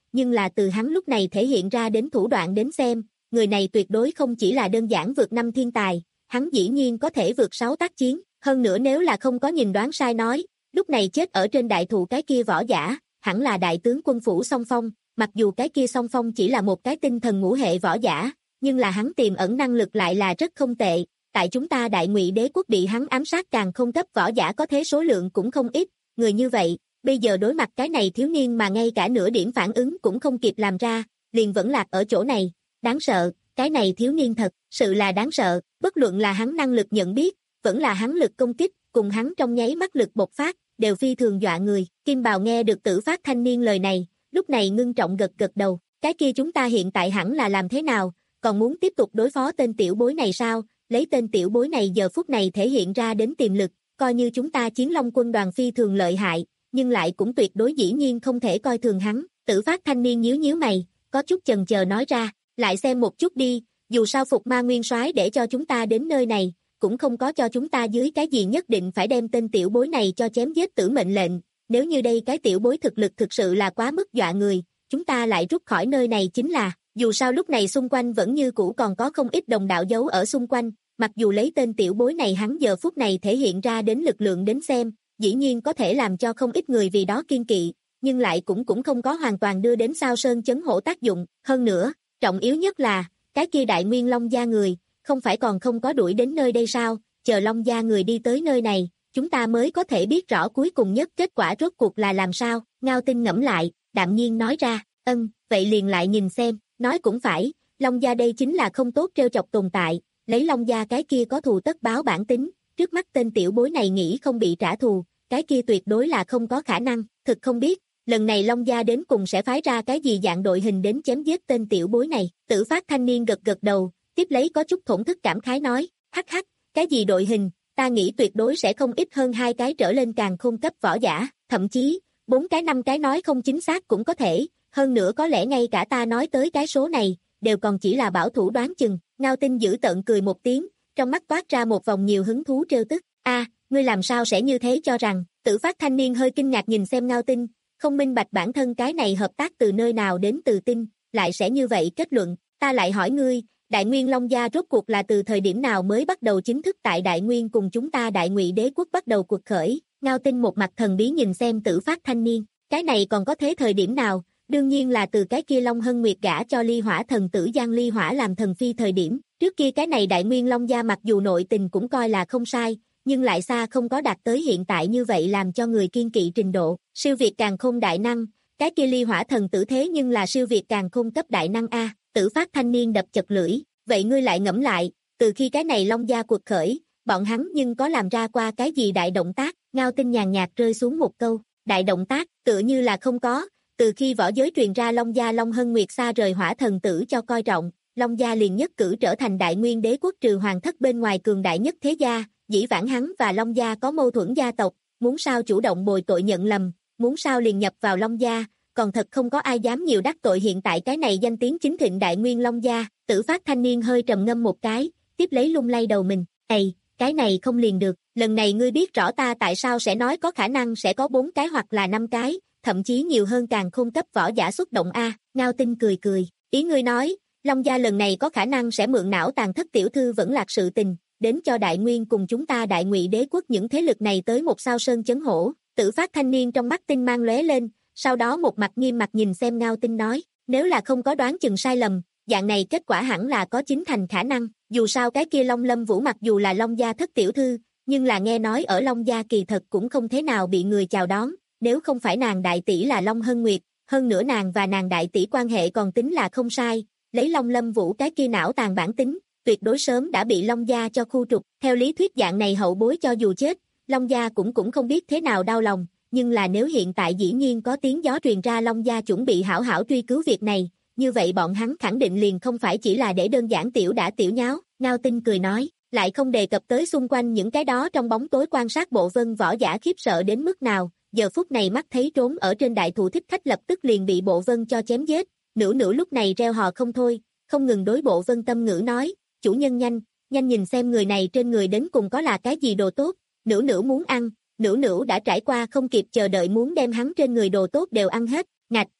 nhưng là từ hắn lúc này thể hiện ra đến thủ đoạn đến xem, người này tuyệt đối không chỉ là đơn giản vượt năm thiên tài, hắn dĩ nhiên có thể vượt sáu tác chiến, hơn nữa nếu là không có nhìn đoán sai nói, lúc này chết ở trên đại thụ cái kia võ giả, hẳn là đại tướng quân phủ Song Phong, mặc dù cái kia Song Phong chỉ là một cái tinh thần ngũ hệ võ giả, nhưng là hắn tiềm ẩn năng lực lại là rất không tệ, tại chúng ta Đại Ngụy Đế quốc bị hắn ám sát càng không cấp võ giả có thế số lượng cũng không ít, người như vậy, bây giờ đối mặt cái này thiếu niên mà ngay cả nửa điểm phản ứng cũng không kịp làm ra, liền vẫn lạc ở chỗ này, đáng sợ, cái này thiếu niên thật, sự là đáng sợ, bất luận là hắn năng lực nhận biết, vẫn là hắn lực công kích, cùng hắn trong nháy mắt lực bộc phát, đều phi thường dọa người, Kim Bào nghe được Tử Phát thanh niên lời này, lúc này ngưng trọng gật gật đầu, cái kia chúng ta hiện tại hẳn là làm thế nào, còn muốn tiếp tục đối phó tên tiểu bối này sao, lấy tên tiểu bối này giờ phút này thể hiện ra đến tiềm lực, coi như chúng ta Chiến Long quân đoàn phi thường lợi hại, nhưng lại cũng tuyệt đối dĩ nhiên không thể coi thường hắn, Tử Phát thanh niên nhíu nhíu mày, có chút chần chờ nói ra, lại xem một chút đi, dù sao Phục Ma Nguyên Soái để cho chúng ta đến nơi này, cũng không có cho chúng ta dưới cái gì nhất định phải đem tên tiểu bối này cho chém giết tử mệnh lệnh, nếu như đây cái tiểu bối thực lực thực sự là quá mức dọa người, chúng ta lại rút khỏi nơi này chính là, dù sao lúc này xung quanh vẫn như cũ còn có không ít đồng đạo giấu ở xung quanh, mặc dù lấy tên tiểu bối này hắn giờ phút này thể hiện ra đến lực lượng đến xem, dĩ nhiên có thể làm cho không ít người vì đó kiên kỵ, nhưng lại cũng cũng không có hoàn toàn đưa đến sao sơn chấn hổ tác dụng, hơn nữa, trọng yếu nhất là, cái kia Đại Nguyên Long gia người, không phải còn không có đuổi đến nơi đây sao, chờ Long gia người đi tới nơi này, chúng ta mới có thể biết rõ cuối cùng nhất kết quả rốt cuộc là làm sao, Ngao Tinh ngẫm lại, đạm nhiên nói ra, ân, vậy liền lại nhìn xem, nói cũng phải, Long gia đây chính là không tốt trêu chọc tồn tại, lấy Long gia cái kia có thù tất báo bản tính, trước mắt tên tiểu bối này nghĩ không bị trả thù, cái kia tuyệt đối là không có khả năng, thực không biết, lần này Long gia đến cùng sẽ phái ra cái gì dạng đội hình đến chém giết tên tiểu bối này, Tử Phát thanh niên gật gật đầu, tiếp lấy có chút thổn thức cảm khái nói, hắc hắc, cái gì đội hình, ta nghĩ tuyệt đối sẽ không ít hơn hai cái trở lên càng khôn cấp võ giả, thậm chí, bốn cái năm cái nói không chính xác cũng có thể, hơn nữa có lẽ ngay cả ta nói tới cái số này, đều còn chỉ là bảo thủ đoán chừng, Ngao Tinh giữ tợn cười một tiếng, trong mắt toát ra một vòng nhiều hứng thú trêu tức, a, ngươi làm sao sẽ như thế cho rằng, Tử Phát thanh niên hơi kinh ngạc nhìn xem Ngao Tinh, không minh bạch bản thân cái này hợp tác từ nơi nào đến từ tin, lại sẽ như vậy kết luận, ta lại hỏi ngươi, Đại Nguyên Long gia rốt cuộc là từ thời điểm nào mới bắt đầu chính thức tại Đại Nguyên cùng chúng ta Đại Ngụy Đế quốc bắt đầu cuộc khởi, Ngao Tinh một mặt thần bí nhìn xem Tử Phát thanh niên, cái này còn có thế thời điểm nào, đương nhiên là từ cái kia Long Hân Nguyệt gả cho Ly Hỏa thần tử Giang Ly Hỏa làm thần phi thời điểm, trước kia cái này Đại Nguyên Long gia mặc dù nội tình cũng coi là không sai, nhưng lại xa không có đạt tới hiện tại như vậy làm cho người kiên kỵ trình độ, siêu việt càng khôn đại năng, cái kia Ly Hỏa thần tử thế nhưng là siêu việt càng khôn cấp đại năng a, Tử Phát thanh niên đập chật lưỡi, vậy ngươi lại ngẫm lại, từ khi cái này Long gia cuộc khởi, bọn hắn nhưng có làm ra qua cái gì đại động tác, Ngao Tinh nhàn nhạt rơi xuống một câu, đại động tác, tựa như là không có, từ khi võ giới truyền ra Long gia Long Hân Nguyệt xa rời Hỏa thần tử cho coi trọng, Long gia liền nhất cử trở thành Đại Nguyên Đế quốc trừ hoàng thất bên ngoài cường đại nhất thế gia, dĩ vãng hắn và Long gia có mâu thuẫn gia tộc, muốn sao chủ động bồi tội nhận lầm, muốn sao liền nhập vào Long gia, còn thật không có ai dám nhiều đắc tội hiện tại cái này danh tiếng chính thịnh Đại Nguyên Long gia, Tử Phát thanh niên hơi trầm ngâm một cái, tiếp lấy lung lay đầu mình, ầy, cái này không liền được, lần này ngươi biết rõ ta tại sao sẽ nói có khả năng sẽ có bốn cái hoặc là năm cái, thậm chí nhiều hơn càng khôn cấp võ giả xuất động a, Ngao Tinh cười cười, ý ngươi nói, Long gia lần này có khả năng sẽ mượn não tàn thất tiểu thư vẫn lạc sự tình, đến cho Đại Nguyên cùng chúng ta Đại Ngụy Đế quốc những thế lực này tới một sao sơn chấn hổ, Tử Phát thanh niên trong mắt tinh mang lóe lên, sau đó một mặt nghiêm mặt nhìn xem Ngao Tinh nói, nếu là không có đoán chừng sai lầm, dạng này kết quả hẳn là có chính thành khả năng, dù sao cái kia Long Lâm Vũ mặc dù là Long gia thất tiểu thư, nhưng là nghe nói ở Long gia kỳ thật cũng không thế nào bị người chào đón, nếu không phải nàng đại tỷ là Long Hân Nguyệt, hơn nữa nàng và nàng đại tỷ quan hệ còn tính là không sai, lấy Long Lâm Vũ cái kia não tàn bản tính, tuyệt đối sớm đã bị Long gia cho khu trục, theo lý thuyết dạng này hậu bối cho dù chết, Long gia cũng cũng không biết thế nào đau lòng, nhưng là nếu hiện tại dĩ nhiên có tiếng gió truyền ra Long gia chuẩn bị hảo hảo truy cứu việc này, như vậy bọn hắn khẳng định liền không phải chỉ là để đơn giản tiểu đã tiểu nháo, Ngao Tinh cười nói, lại không đề cập tới xung quanh những cái đó trong bóng tối quan sát Bộ Vân võ giả khiếp sợ đến mức nào, giờ phút này mắt thấy trốn ở trên đại thụ thích khách lập tức liền bị Bộ Vân cho chém giết, nửa nửa lúc này reo hò không thôi, không ngừng đối Bộ Vân tâm ngữ nói, chủ nhân nhanh, nhanh nhìn xem người này trên người đến cùng có là cái gì đồ tốt, nửa nửa muốn ăn, nửa nửa đã trải qua không kịp chờ đợi muốn đem hắn trên người đồ tốt đều ăn hết, ngạch,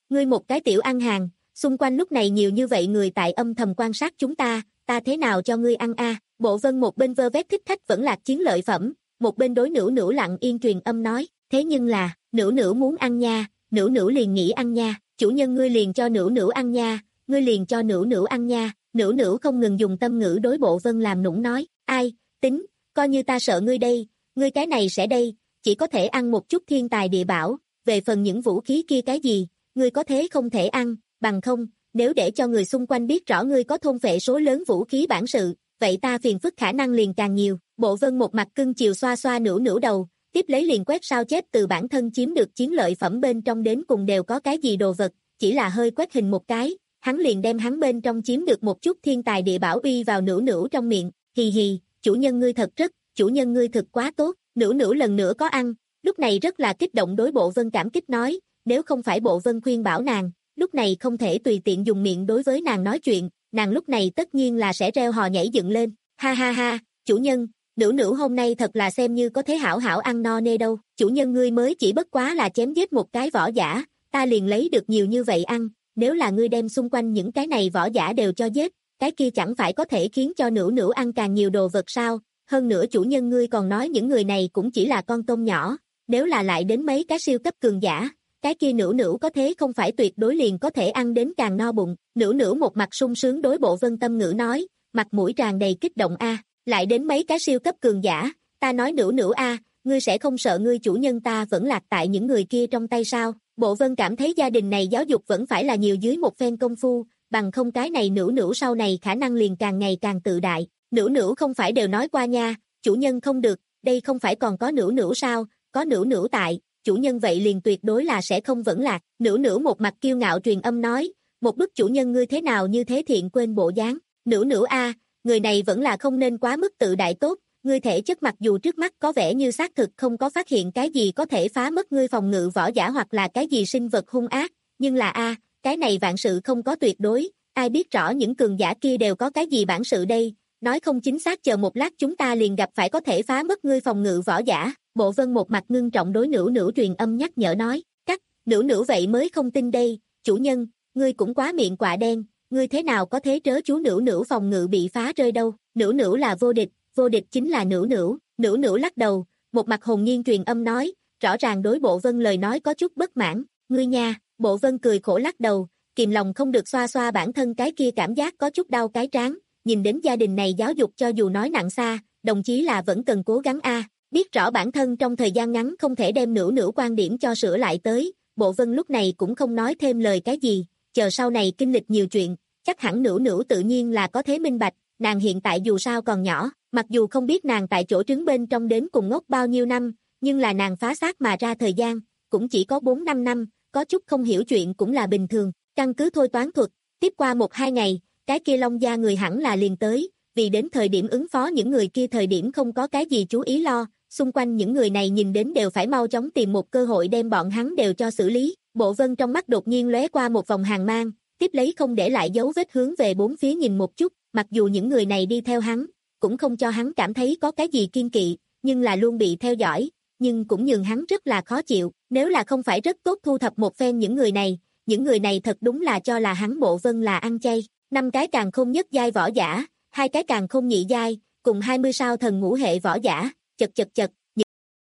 ngươi một cái tiểu ăn hàng, xung quanh lúc này nhiều như vậy người tại âm thầm quan sát chúng ta, ta thế nào cho ngươi ăn a? Bộ Vân một bên vơ vét thích khách vẫn lạc chiến lợi phẩm, một bên đối Nữu Nữu lặng yên truyền âm nói, thế nhưng là, Nữu Nữu muốn ăn nha, Nữu Nữu liền nghĩ ăn nha, chủ nhân ngươi liền cho Nữu Nữu ăn nha, ngươi liền cho Nữu Nữu ăn nha, Nữu Nữu không ngừng dùng tâm ngữ đối Bộ Vân làm nũng nói, ai, tính, coi như ta sợ ngươi đây, ngươi cái này sẽ đây, chỉ có thể ăn một chút thiên tài địa bảo, về phần những vũ khí kia cái gì, ngươi có thế không thể ăn, bằng không, nếu để cho người xung quanh biết rõ ngươi có thôn phệ số lớn vũ khí bản sự, vậy ta phiền phức khả năng liền càng nhiều. Bộ Vân một mặt cưng chiều xoa xoa Nữu Nữu đầu, tiếp lấy liền quét sao chép từ bản thân chiếm được chiến lợi phẩm bên trong đến cùng đều có cái gì đồ vật, chỉ là hơi quét hình một cái, hắn liền đem hắn bên trong chiếm được một chút thiên tài địa bảo uy vào Nữu Nữu trong miệng, hì hì, chủ nhân ngươi thật rất, chủ nhân ngươi thực quá tốt, Nữu Nữu lần nữa có ăn, lúc này rất là kích động đối Bộ Vân cảm kích nói, nếu không phải Bộ Vân khuyên bảo nàng, lúc này không thể tùy tiện dùng miệng đối với nàng nói chuyện, nàng lúc này tất nhiên là sẽ reo hò nhảy dựng lên, ha ha ha, chủ nhân, Nữu Nữu hôm nay thật là xem như có thế hảo hảo ăn no nê đâu, chủ nhân ngươi mới chỉ bất quá là chém giết một cái võ giả, ta liền lấy được nhiều như vậy ăn, nếu là ngươi đem xung quanh những cái này võ giả đều cho giết, cái kia chẳng phải có thể khiến cho Nữu Nữu ăn càng nhiều đồ vật sao, hơn nữa chủ nhân ngươi còn nói những người này cũng chỉ là con tôm nhỏ, nếu là lại đến mấy cái siêu cấp cường giả, cái kia Nữu Nữu có thế không phải tuyệt đối liền có thể ăn đến càng no bụng, Nữu Nữu một mặt sung sướng đối Bộ Vân tâm ngữ nói, mặt mũi tràn đầy kích động a, lại đến mấy cái siêu cấp cường giả, ta nói Nữu Nữu a, ngươi sẽ không sợ ngươi chủ nhân ta vẫn lạc tại những người kia trong tay sao? Bộ Vân cảm thấy gia đình này giáo dục vẫn phải là nhiều dưới một phen công phu, bằng không cái này Nữu Nữu sau này khả năng liền càng ngày càng tự đại. Nữu Nữu không phải đều nói qua nha, chủ nhân không được, đây không phải còn có Nữu Nữu sao, có Nữu Nữu tại, chủ nhân vậy liền tuyệt đối là sẽ không vẫn lạc. Nữu Nữu một mặt kiêu ngạo truyền âm nói, một bức chủ nhân ngươi thế nào như thế thiện quên bộ dáng. Nữu Nữu a, người này vẫn là không nên quá mức tự đại tốt, ngươi thể chất mặc dù trước mắt có vẻ như xác thực không có phát hiện cái gì có thể phá mất ngươi phòng ngự võ giả hoặc là cái gì sinh vật hung ác, nhưng là a, cái này vạn sự không có tuyệt đối, ai biết rõ những cường giả kia đều có cái gì bản sự đây, nói không chính xác chờ một lát chúng ta liền gặp phải có thể phá mất ngươi phòng ngự võ giả. Bộ Vân một mặt ngưng trọng đối Nữu Nữu truyền âm nhắc nhở nói, cắt, Nữu Nữu vậy mới không tin đây, chủ nhân, ngươi cũng quá miệng quạ đen, ngươi thế nào có thế trớ chú Nữu Nữu phòng ngự bị phá rơi đâu, Nữu Nữu là vô địch, vô địch chính là Nữu Nữu. Nữu Nữu lắc đầu, một mặt hồn nhiên truyền âm nói, rõ ràng đối Bộ Vân lời nói có chút bất mãn, ngươi nha. Bộ Vân cười khổ lắc đầu, kìm lòng không được xoa xoa bản thân cái kia cảm giác có chút đau cái trán, nhìn đến gia đình này giáo dục cho dù nói nặng xa, đồng chí là vẫn cần cố gắng a. Biết rõ bản thân trong thời gian ngắn không thể đem Nữu Nữu quan điểm cho sửa lại tới, Bộ Vân lúc này cũng không nói thêm lời cái gì, chờ sau này kinh lịch nhiều chuyện, chắc hẳn Nữu Nữu tự nhiên là có thế minh bạch, nàng hiện tại dù sao còn nhỏ, mặc dù không biết nàng tại chỗ trứng bên trong đến cùng ngốc bao nhiêu năm, nhưng là nàng phá xác mà ra thời gian, cũng chỉ có bốn năm năm, có chút không hiểu chuyện cũng là bình thường, căn cứ thôi toán thuật, tiếp qua một hai ngày, cái kia Long gia người hẳn là liền tới, vì đến thời điểm ứng phó những người kia thời điểm không có cái gì chú ý lo, xung quanh những người này nhìn đến đều phải mau chóng tìm một cơ hội đem bọn hắn đều cho xử lý. Bộ Vân trong mắt đột nhiên lóe qua một vòng hàn mang, tiếp lấy không để lại dấu vết hướng về bốn phía nhìn một chút, mặc dù những người này đi theo hắn, cũng không cho hắn cảm thấy có cái gì kiên kỵ, nhưng là luôn bị theo dõi, nhưng cũng nhường hắn rất là khó chịu, nếu là không phải rất tốt thu thập một phen những người này, những người này thật đúng là cho là hắn Bộ Vân là ăn chay, năm cái càng không nhất giai võ giả, hai cái càng không nhị giai, cùng hai mươi sao thần ngũ hệ võ giả, chật chật chật. Những...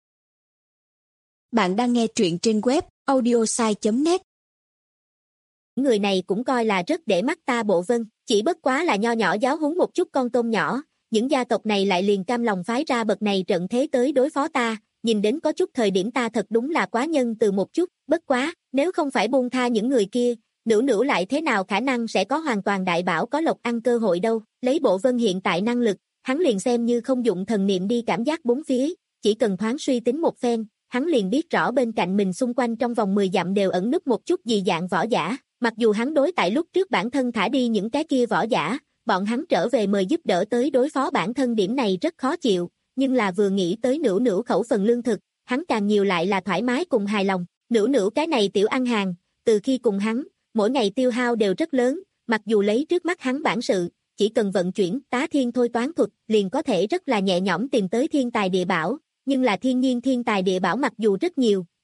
Bạn đang nghe truyện trên web audiosai chấm net. Người này cũng coi là rất để mắt ta Bộ Vân, chỉ bất quá là nho nhỏ giáo huấn một chút con tôm nhỏ, những gia tộc này lại liền cam lòng phái ra bậc này trận thế tới đối phó ta, nhìn đến có chút thời điểm ta thật đúng là quá nhân từ một chút, bất quá, nếu không phải buông tha những người kia, Nữu Nữu lại thế nào khả năng sẽ có hoàn toàn đại bảo có lộc ăn cơ hội đâu, lấy Bộ Vân hiện tại năng lực, hắn liền xem như không dụng thần niệm đi cảm giác bốn phía, chỉ cần thoáng suy tính một phen, hắn liền biết rõ bên cạnh mình xung quanh trong vòng mười dặm đều ẩn núp một chút gì dạng võ giả, mặc dù hắn đối tại lúc trước bản thân thả đi những cái kia võ giả, bọn hắn trở về mời giúp đỡ tới đối phó bản thân điểm này rất khó chịu, nhưng là vừa nghĩ tới Nữu Nữu khẩu phần lương thực, hắn càng nhiều lại là thoải mái cùng hài lòng, Nữu Nữu cái này tiểu ăn hàng, từ khi cùng hắn, mỗi ngày tiêu hao đều rất lớn, mặc dù lấy trước mắt hắn bản sự, chỉ cần vận chuyển tá thiên thôi toán thuật, liền có thể rất là nhẹ nhõm tìm tới thiên tài địa bảo, nhưng là thiên nhiên thiên tài địa bảo mặc dù rất nhiều,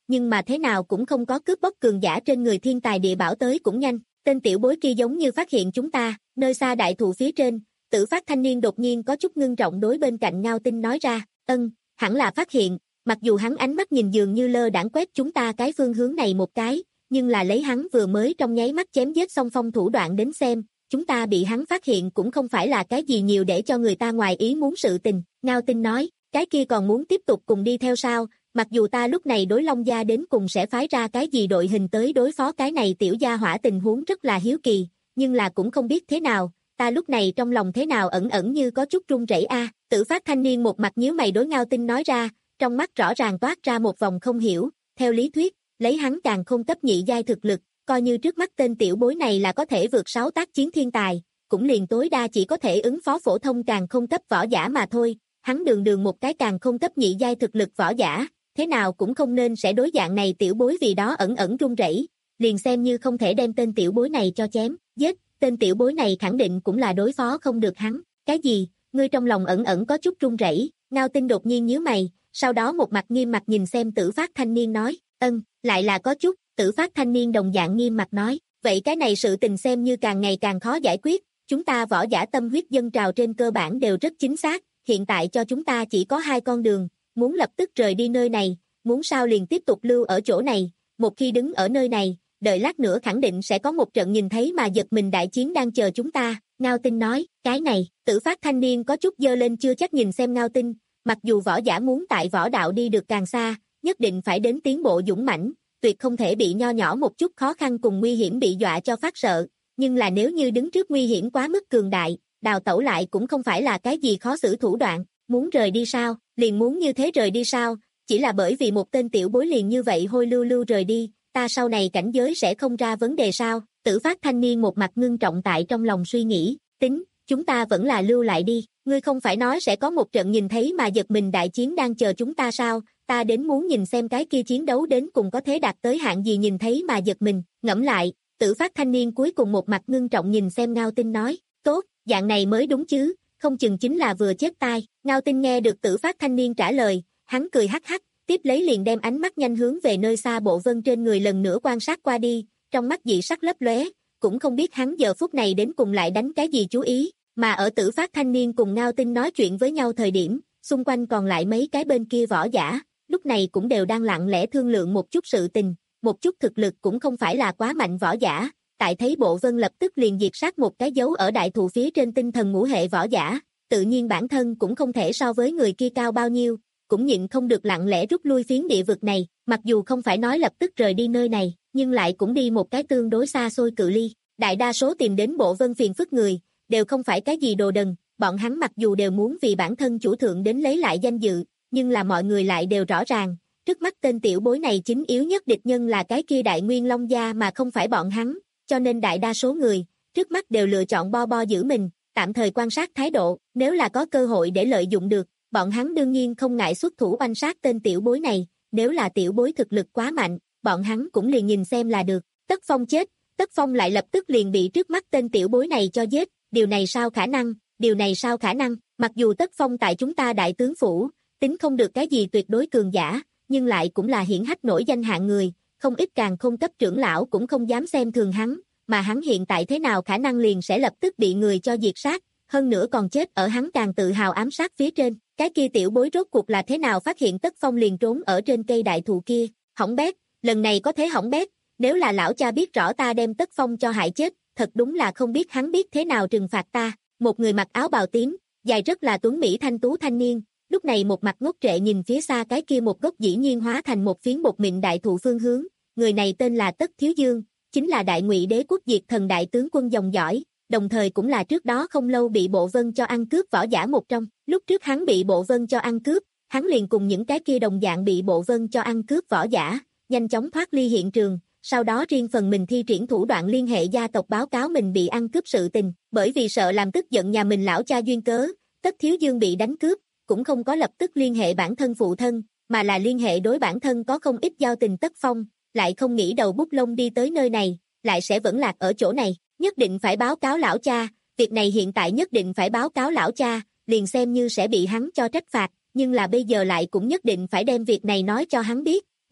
nhưng mà thế nào cũng không có cướp bóc cường giả trên người thiên tài địa bảo tới cũng nhanh. Tên tiểu bối kia giống như phát hiện chúng ta, nơi xa đại thụ phía trên, Tử Phát thanh niên đột nhiên có chút ngưng trọng đối bên cạnh Ngao Tinh nói ra, ân, hẳn là phát hiện, mặc dù hắn ánh mắt nhìn dường như lơ đãng quét chúng ta cái phương hướng này một cái, nhưng là lấy hắn vừa mới trong nháy mắt chém giết song phong thủ đoạn đến xem, chúng ta bị hắn phát hiện cũng không phải là cái gì nhiều để cho người ta ngoài ý muốn sự tình. Ngao Tinh nói, cái kia còn muốn tiếp tục cùng đi theo sao, mặc dù ta lúc này đối Long Gia đến cùng sẽ phái ra cái gì đội hình tới đối phó cái này tiểu gia hỏa tình huống rất là hiếu kỳ, nhưng là cũng không biết thế nào, ta lúc này trong lòng thế nào ẩn ẩn như có chút run rẩy a. Tử Phát thanh niên một mặt nhíu mày đối Ngao Tinh nói ra, trong mắt rõ ràng toát ra một vòng không hiểu, theo lý thuyết, lấy hắn càng không cấp nhị giai thực lực, coi như trước mắt tên tiểu bối này là có thể vượt sáu tác chiến thiên tài, cũng liền tối đa chỉ có thể ứng phó phổ thông càng không cấp võ giả mà thôi, hắn đường đường một cái càng không cấp nhị giai thực lực võ giả, thế nào cũng không nên sẽ đối dạng này tiểu bối vì đó ẩn ẩn run rẩy, liền xem như không thể đem tên tiểu bối này cho chém, giết, tên tiểu bối này khẳng định cũng là đối phó không được hắn. Cái gì? Ngươi trong lòng ẩn ẩn có chút run rẩy. Ngao Tinh đột nhiên nhíu mày, sau đó một mặt nghiêm mặt nhìn xem Tử Phát thanh niên nói, ân, lại là có chút. Tử Phát thanh niên đồng dạng nghiêm mặt nói, vậy cái này sự tình xem như càng ngày càng khó giải quyết, chúng ta võ giả tâm huyết dân trào trên cơ bản đều rất chính xác, hiện tại cho chúng ta chỉ có hai con đường, muốn lập tức rời đi nơi này, muốn sao liền tiếp tục lưu ở chỗ này, một khi đứng ở nơi này, đợi lát nữa khẳng định sẽ có một trận nhìn thấy mà giật mình đại chiến đang chờ chúng ta. Ngao Tinh nói, cái này, Tử Phát thanh niên có chút dơ lên chưa chắc nhìn xem Ngao Tinh, mặc dù võ giả muốn tại võ đạo đi được càng xa, nhất định phải đến tiến bộ dũng mãnh, tuyệt không thể bị nho nhỏ một chút khó khăn cùng nguy hiểm bị dọa cho phát sợ, nhưng là nếu như đứng trước nguy hiểm quá mức cường đại, đào tẩu lại cũng không phải là cái gì khó xử thủ đoạn, muốn rời đi sao, liền muốn như thế rời đi sao, chỉ là bởi vì một tên tiểu bối liền như vậy hôi lưu lưu rời đi, ta sau này cảnh giới sẽ không ra vấn đề sao. Tử Phát thanh niên một mặt ngưng trọng tại trong lòng suy nghĩ, tính, chúng ta vẫn là lưu lại đi, ngươi không phải nói sẽ có một trận nhìn thấy mà giật mình đại chiến đang chờ chúng ta sao, ta đến muốn nhìn xem cái kia chiến đấu đến cùng có thế đạt tới hạng gì nhìn thấy mà giật mình. Ngẫm lại, Tử Phát thanh niên cuối cùng một mặt ngưng trọng nhìn xem Ngao Tinh nói, tốt, dạng này mới đúng chứ, không chừng chính là vừa chết tai. Ngao Tinh nghe được Tử Phát thanh niên trả lời, hắn cười hắc hắc, tiếp lấy liền đem ánh mắt nhanh hướng về nơi xa bộ vân trên người lần nữa quan sát qua đi, trong mắt dị sắc lấp lóe, cũng không biết hắn giờ phút này đến cùng lại đánh cái gì chú ý, mà ở Tử Phát thanh niên cùng Ngao Tinh nói chuyện với nhau thời điểm, xung quanh còn lại mấy cái bên kia võ giả, lúc này cũng đều đang lặng lẽ thương lượng một chút sự tình, một chút thực lực cũng không phải là quá mạnh võ giả, tại thấy bộ vân lập tức liền diệt sát một cái dấu ở đại thụ phía trên tinh thần ngũ hệ võ giả, tự nhiên bản thân cũng không thể so với người kia cao bao nhiêu, cũng nhịn không được lặng lẽ rút lui phiến địa vực này, mặc dù không phải nói lập tức rời đi nơi này, nhưng lại cũng đi một cái tương đối xa xôi cự ly. Đại đa số tìm đến bộ vân phiền phức người, đều không phải cái gì đồ đần, bọn hắn mặc dù đều muốn vì bản thân chủ thượng đến lấy lại danh dự, nhưng là mọi người lại đều rõ ràng, trước mắt tên tiểu bối này chính yếu nhất địch nhân là cái kia Đại Nguyên Long Gia mà không phải bọn hắn, cho nên đại đa số người, trước mắt đều lựa chọn bo bo giữ mình, tạm thời quan sát thái độ, nếu là có cơ hội để lợi dụng được, bọn hắn đương nhiên không ngại xuất thủ oanh sát tên tiểu bối này, nếu là tiểu bối thực lực quá mạnh, bọn hắn cũng liền nhìn xem là được. Tất Phong chết, Tất Phong lại lập tức liền bị trước mắt tên tiểu bối này cho giết, điều này sao khả năng, điều này sao khả năng, mặc dù Tất Phong tại chúng ta đại tướng phủ, tính không được cái gì tuyệt đối cường giả, nhưng lại cũng là hiển hách nổi danh hạng người, không ít càng không cấp trưởng lão cũng không dám xem thường hắn, mà hắn hiện tại thế nào khả năng liền sẽ lập tức bị người cho diệt sát, hơn nữa còn chết ở hắn càng tự hào ám sát phía trên, cái kia tiểu bối rốt cuộc là thế nào phát hiện Tất Phong liền trốn ở trên cây đại thụ kia, hỏng bét, lần này có thế hỏng bét, nếu là lão cha biết rõ ta đem Tất Phong cho hại chết, thật đúng là không biết hắn biết thế nào trừng phạt ta. Một người mặc áo bào tím, dài rất là tuấn mỹ thanh tú thanh niên, lúc này một mặt ngốc trệ nhìn phía xa cái kia một gốc dĩ nhiên hóa thành một phiến bột mịn đại thụ phương hướng, người này tên là Tất Thiếu Dương, chính là Đại Ngụy Đế quốc diệt thần đại tướng quân dòng dõi, đồng thời cũng là trước đó không lâu bị Bộ Vân cho ăn cướp võ giả một trong. Lúc trước hắn bị Bộ Vân cho ăn cướp, hắn liền cùng những cái kia đồng dạng bị Bộ Vân cho ăn cướp võ giả, nhanh chóng thoát ly hiện trường, sau đó riêng phần mình thi triển thủ đoạn liên hệ gia tộc báo cáo mình bị ăn cướp sự tình, bởi vì sợ làm tức giận nhà mình lão cha duyên cớ, Tất Thiếu Dương bị đánh cướp, cũng không có lập tức liên hệ bản thân phụ thân, mà là liên hệ đối bản thân có không ít giao tình Tất Phong, lại không nghĩ đầu bút lông đi tới nơi này, lại sẽ vẫn lạc ở chỗ này, nhất định phải báo cáo lão cha, việc này hiện tại nhất định phải báo cáo lão cha, liền xem như sẽ bị hắn cho trách phạt, nhưng là bây giờ lại cũng nhất định phải đem việc này nói cho hắn biết,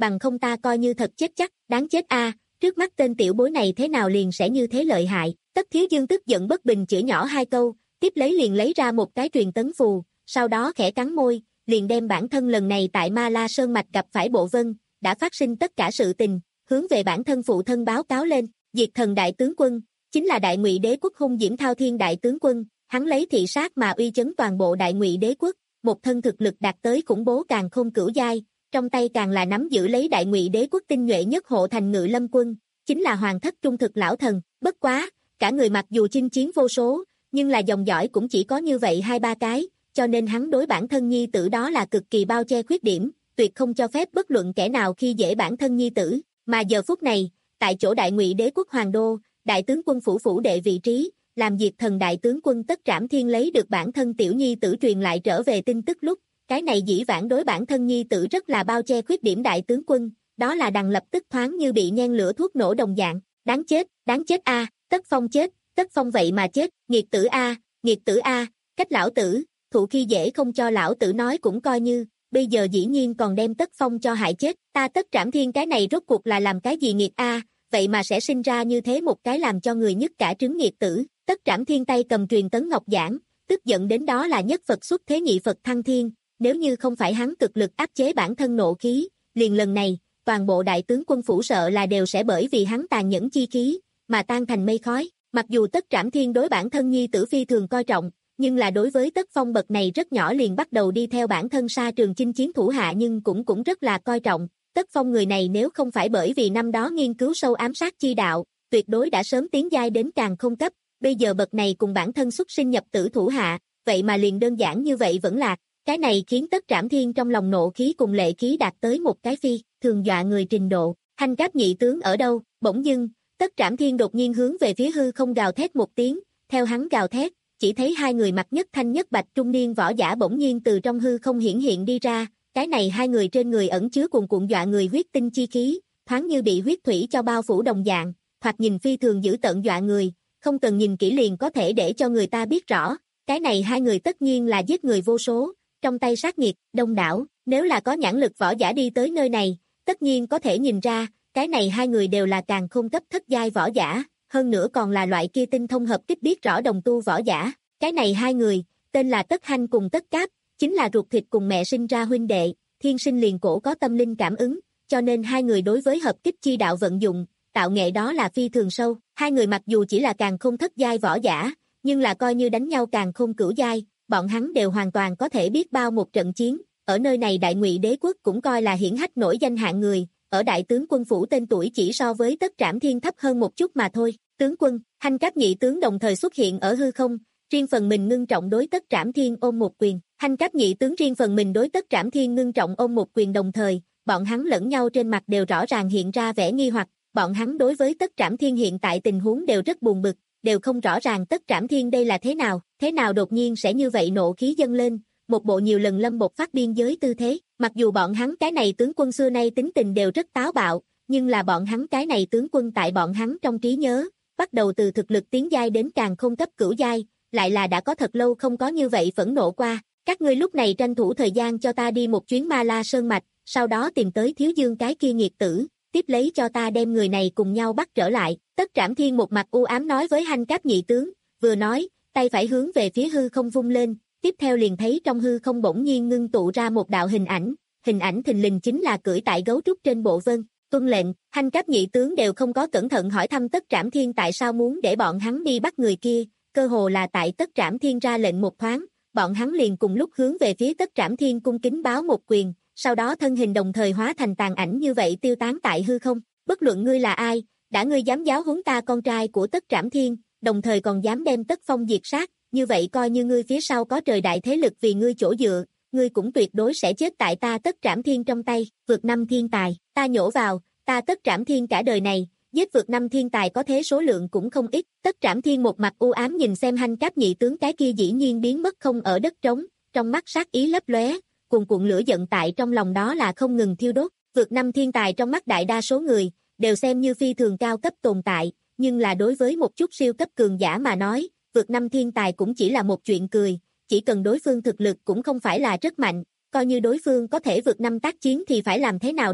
bằng không ta coi như thật chết chắc, đáng chết a, trước mắt tên tiểu bối này thế nào liền sẽ như thế lợi hại. Tất Thiếu Dương tức giận bất bình chửi nhỏ hai câu, tiếp lấy liền lấy ra một cái truyền tấn phù, sau đó khẽ cắn môi, liền đem bản thân lần này tại Ma La Sơn Mạch gặp phải Bộ Vân, đã phát sinh tất cả sự tình, hướng về bản thân phụ thân báo cáo lên. Diệt Thần đại tướng quân, chính là Đại Ngụy Đế quốc hung diễm Thao Thiên đại tướng quân, hắn lấy thị sát mà uy chấn toàn bộ Đại Ngụy Đế quốc, một thân thực lực đạt tới khủng bố càng không cửu giai, trong tay càng là nắm giữ lấy Đại Ngụy Đế quốc tinh nhuệ nhất hộ thành Ngự Lâm quân, chính là hoàng thất trung thực lão thần. Bất quá, cả người mặc dù chinh chiến vô số, nhưng là dòng dõi cũng chỉ có như vậy hai ba cái, cho nên hắn đối bản thân nhi tử đó là cực kỳ bao che khuyết điểm, tuyệt không cho phép bất luận kẻ nào khi dễ bản thân nhi tử. Mà giờ phút này, tại chỗ Đại Ngụy Đế quốc hoàng đô, đại tướng quân phủ phủ đệ vị trí, làm Diệt Thần đại tướng quân Tất Trảm Thiên lấy được bản thân tiểu nhi tử truyền lại trở về tin tức lúc, cái này dĩ vãng đối bản thân nhi tử rất là bao che khuyết điểm đại tướng quân, đó là đằng lập tức thoáng như bị nhen lửa thuốc nổ đồng dạng. Đáng chết, đáng chết a, Tất Phong chết, Tất Phong vậy mà chết, nghiệt tử a, nghiệt tử a, cách lão tử, thụ khi dễ không cho lão tử nói cũng coi như, bây giờ dĩ nhiên còn đem Tất Phong cho hại chết, ta Tất Trảm Thiên cái này rốt cuộc là làm cái gì nghiệt a, vậy mà sẽ sinh ra như thế một cái làm cho người nhất cả trứng nghiệt tử. Tất Trảm Thiên tay cầm truyền tấn ngọc giảng, tức giận đến đó là nhất Phật xuất thế nhị Phật thăng thiên, nếu như không phải hắn cực lực áp chế bản thân nộ khí, liền lần này, toàn bộ đại tướng quân phủ sợ là đều sẽ bởi vì hắn tàn nhẫn chi khí, mà tan thành mây khói. Mặc dù Tất Trảm Thiên đối bản thân nhi tử phi thường coi trọng, nhưng là đối với Tất Phong bậc này rất nhỏ liền bắt đầu đi theo bản thân xa trường chinh chiến thủ hạ nhưng cũng cũng rất là coi trọng. Tất Phong người này nếu không phải bởi vì năm đó nghiên cứu sâu ám sát chi đạo, tuyệt đối đã sớm tiến giai đến càng không cấp, bây giờ bậc này cùng bản thân xuất sinh nhập tử thủ hạ, vậy mà liền đơn giản như vậy vẫn lạc, cái này khiến Tất Trảm Thiên trong lòng nộ khí cùng lệ khí đạt tới một cái phi thường dọa người trình độ. Hành Cáp nhị tướng ở đâu? Bỗng dưng, Tất Trảm Thiên đột nhiên hướng về phía hư không gào thét một tiếng, theo hắn gào thét, chỉ thấy hai người mặc nhất thanh nhất bạch trung niên võ giả bỗng nhiên từ trong hư không hiển hiện đi ra, cái này hai người trên người ẩn chứa cuồn cuộn dọa người huyết tinh chi khí, thoáng như bị huyết thủy cho bao phủ đồng dạng, thoạt nhìn phi thường dữ tợn dọa người, không cần nhìn kỹ liền có thể để cho người ta biết rõ, cái này hai người tất nhiên là giết người vô số, trong tay sát nghiệt, đông đảo, nếu là có nhãn lực võ giả đi tới nơi này, tất nhiên có thể nhìn ra, cái này hai người đều là càng không cấp thất giai võ giả, hơn nữa còn là loại kia tinh thông hợp kích biết rõ đồng tu võ giả, cái này hai người, tên là Tất Hanh cùng Tất Cáp, chính là ruột thịt cùng mẹ sinh ra huynh đệ, thiên sinh liền cổ có tâm linh cảm ứng, cho nên hai người đối với hợp kích chi đạo vận dụng, tạo nghệ đó là phi thường sâu, hai người mặc dù chỉ là càng không thất giai võ giả, nhưng là coi như đánh nhau càng không cửu giai, bọn hắn đều hoàn toàn có thể biết bao một trận chiến, ở nơi này Đại Ngụy Đế quốc cũng coi là hiển hách nổi danh hạng người, ở đại tướng quân phủ tên tuổi chỉ so với Tất Trảm Thiên thấp hơn một chút mà thôi. Tướng quân, Hành Cáp nhị tướng đồng thời xuất hiện ở hư không, riêng phần mình ngưng trọng đối Tất Trảm Thiên ôm một quyền. Hành Cáp nhị tướng riêng phần mình đối Tất Trảm Thiên ngưng trọng ôm một quyền đồng thời, bọn hắn lẫn nhau trên mặt đều rõ ràng hiện ra vẻ nghi hoặc, bọn hắn đối với Tất Trảm Thiên hiện tại tình huống đều rất buồn bực, đều không rõ ràng Tất Trảm Thiên đây là thế nào, thế nào đột nhiên sẽ như vậy nộ khí dâng lên, một bộ nhiều lần lâm một phát biên giới tư thế, mặc dù bọn hắn cái này tướng quân xưa nay tính tình đều rất táo bạo, nhưng là bọn hắn cái này tướng quân tại bọn hắn trong trí nhớ, bắt đầu từ thực lực tiến giai đến càng không cấp cửu giai, lại là đã có thật lâu không có như vậy phẫn nộ qua, các ngươi lúc này tranh thủ thời gian cho ta đi một chuyến Ma La Sơn Mạch, sau đó tìm tới Thiếu Dương cái kia nghiệt tử, tiếp lấy cho ta đem người này cùng nhau bắt trở lại. Tất Trảm Thiên một mặt u ám nói với Hành Cáp nhị tướng, vừa nói, tay phải hướng về phía hư không vung lên, tiếp theo liền thấy trong hư không bỗng nhiên ngưng tụ ra một đạo hình ảnh, hình ảnh thình lình chính là cưỡi tại gấu trúc trên bộ vân. Tuân lệnh, Hành Cáp nhị tướng đều không có cẩn thận hỏi thăm Tất Trảm Thiên tại sao muốn để bọn hắn đi bắt người kia, cơ hồ là tại Tất Trảm Thiên ra lệnh một thoáng, bọn hắn liền cùng lúc hướng về phía Tất Trảm Thiên cung kính báo một quyền, sau đó thân hình đồng thời hóa thành tàn ảnh như vậy tiêu tán tại hư không. Bất luận ngươi là ai, đã ngươi dám giáo huấn ta con trai của Tất Trảm Thiên, đồng thời còn dám đem Tất Phong diệt sát, như vậy coi như ngươi phía sau có trời đại thế lực vì ngươi chỗ dựa, ngươi cũng tuyệt đối sẽ chết tại ta Tất Trảm Thiên trong tay. Vượt năm thiên tài, ta nhổ vào, ta Tất Trảm Thiên cả đời này, giết vượt năm thiên tài có thế số lượng cũng không ít. Tất Trảm Thiên một mặt u ám nhìn xem Hành Cáp nhị tướng cái kia dĩ nhiên biến mất không ở đất trống, trong mắt sát ý lấp lóe, cuồn cuộn lửa giận tại trong lòng đó là không ngừng thiêu đốt. Vượt năm thiên tài trong mắt đại đa số người, đều xem như phi thường cao cấp tồn tại, nhưng là đối với một chút siêu cấp cường giả mà nói, vượt năm thiên tài cũng chỉ là một chuyện cười, chỉ cần đối phương thực lực cũng không phải là rất mạnh, coi như đối phương có thể vượt năm tác chiến thì phải làm thế nào đây,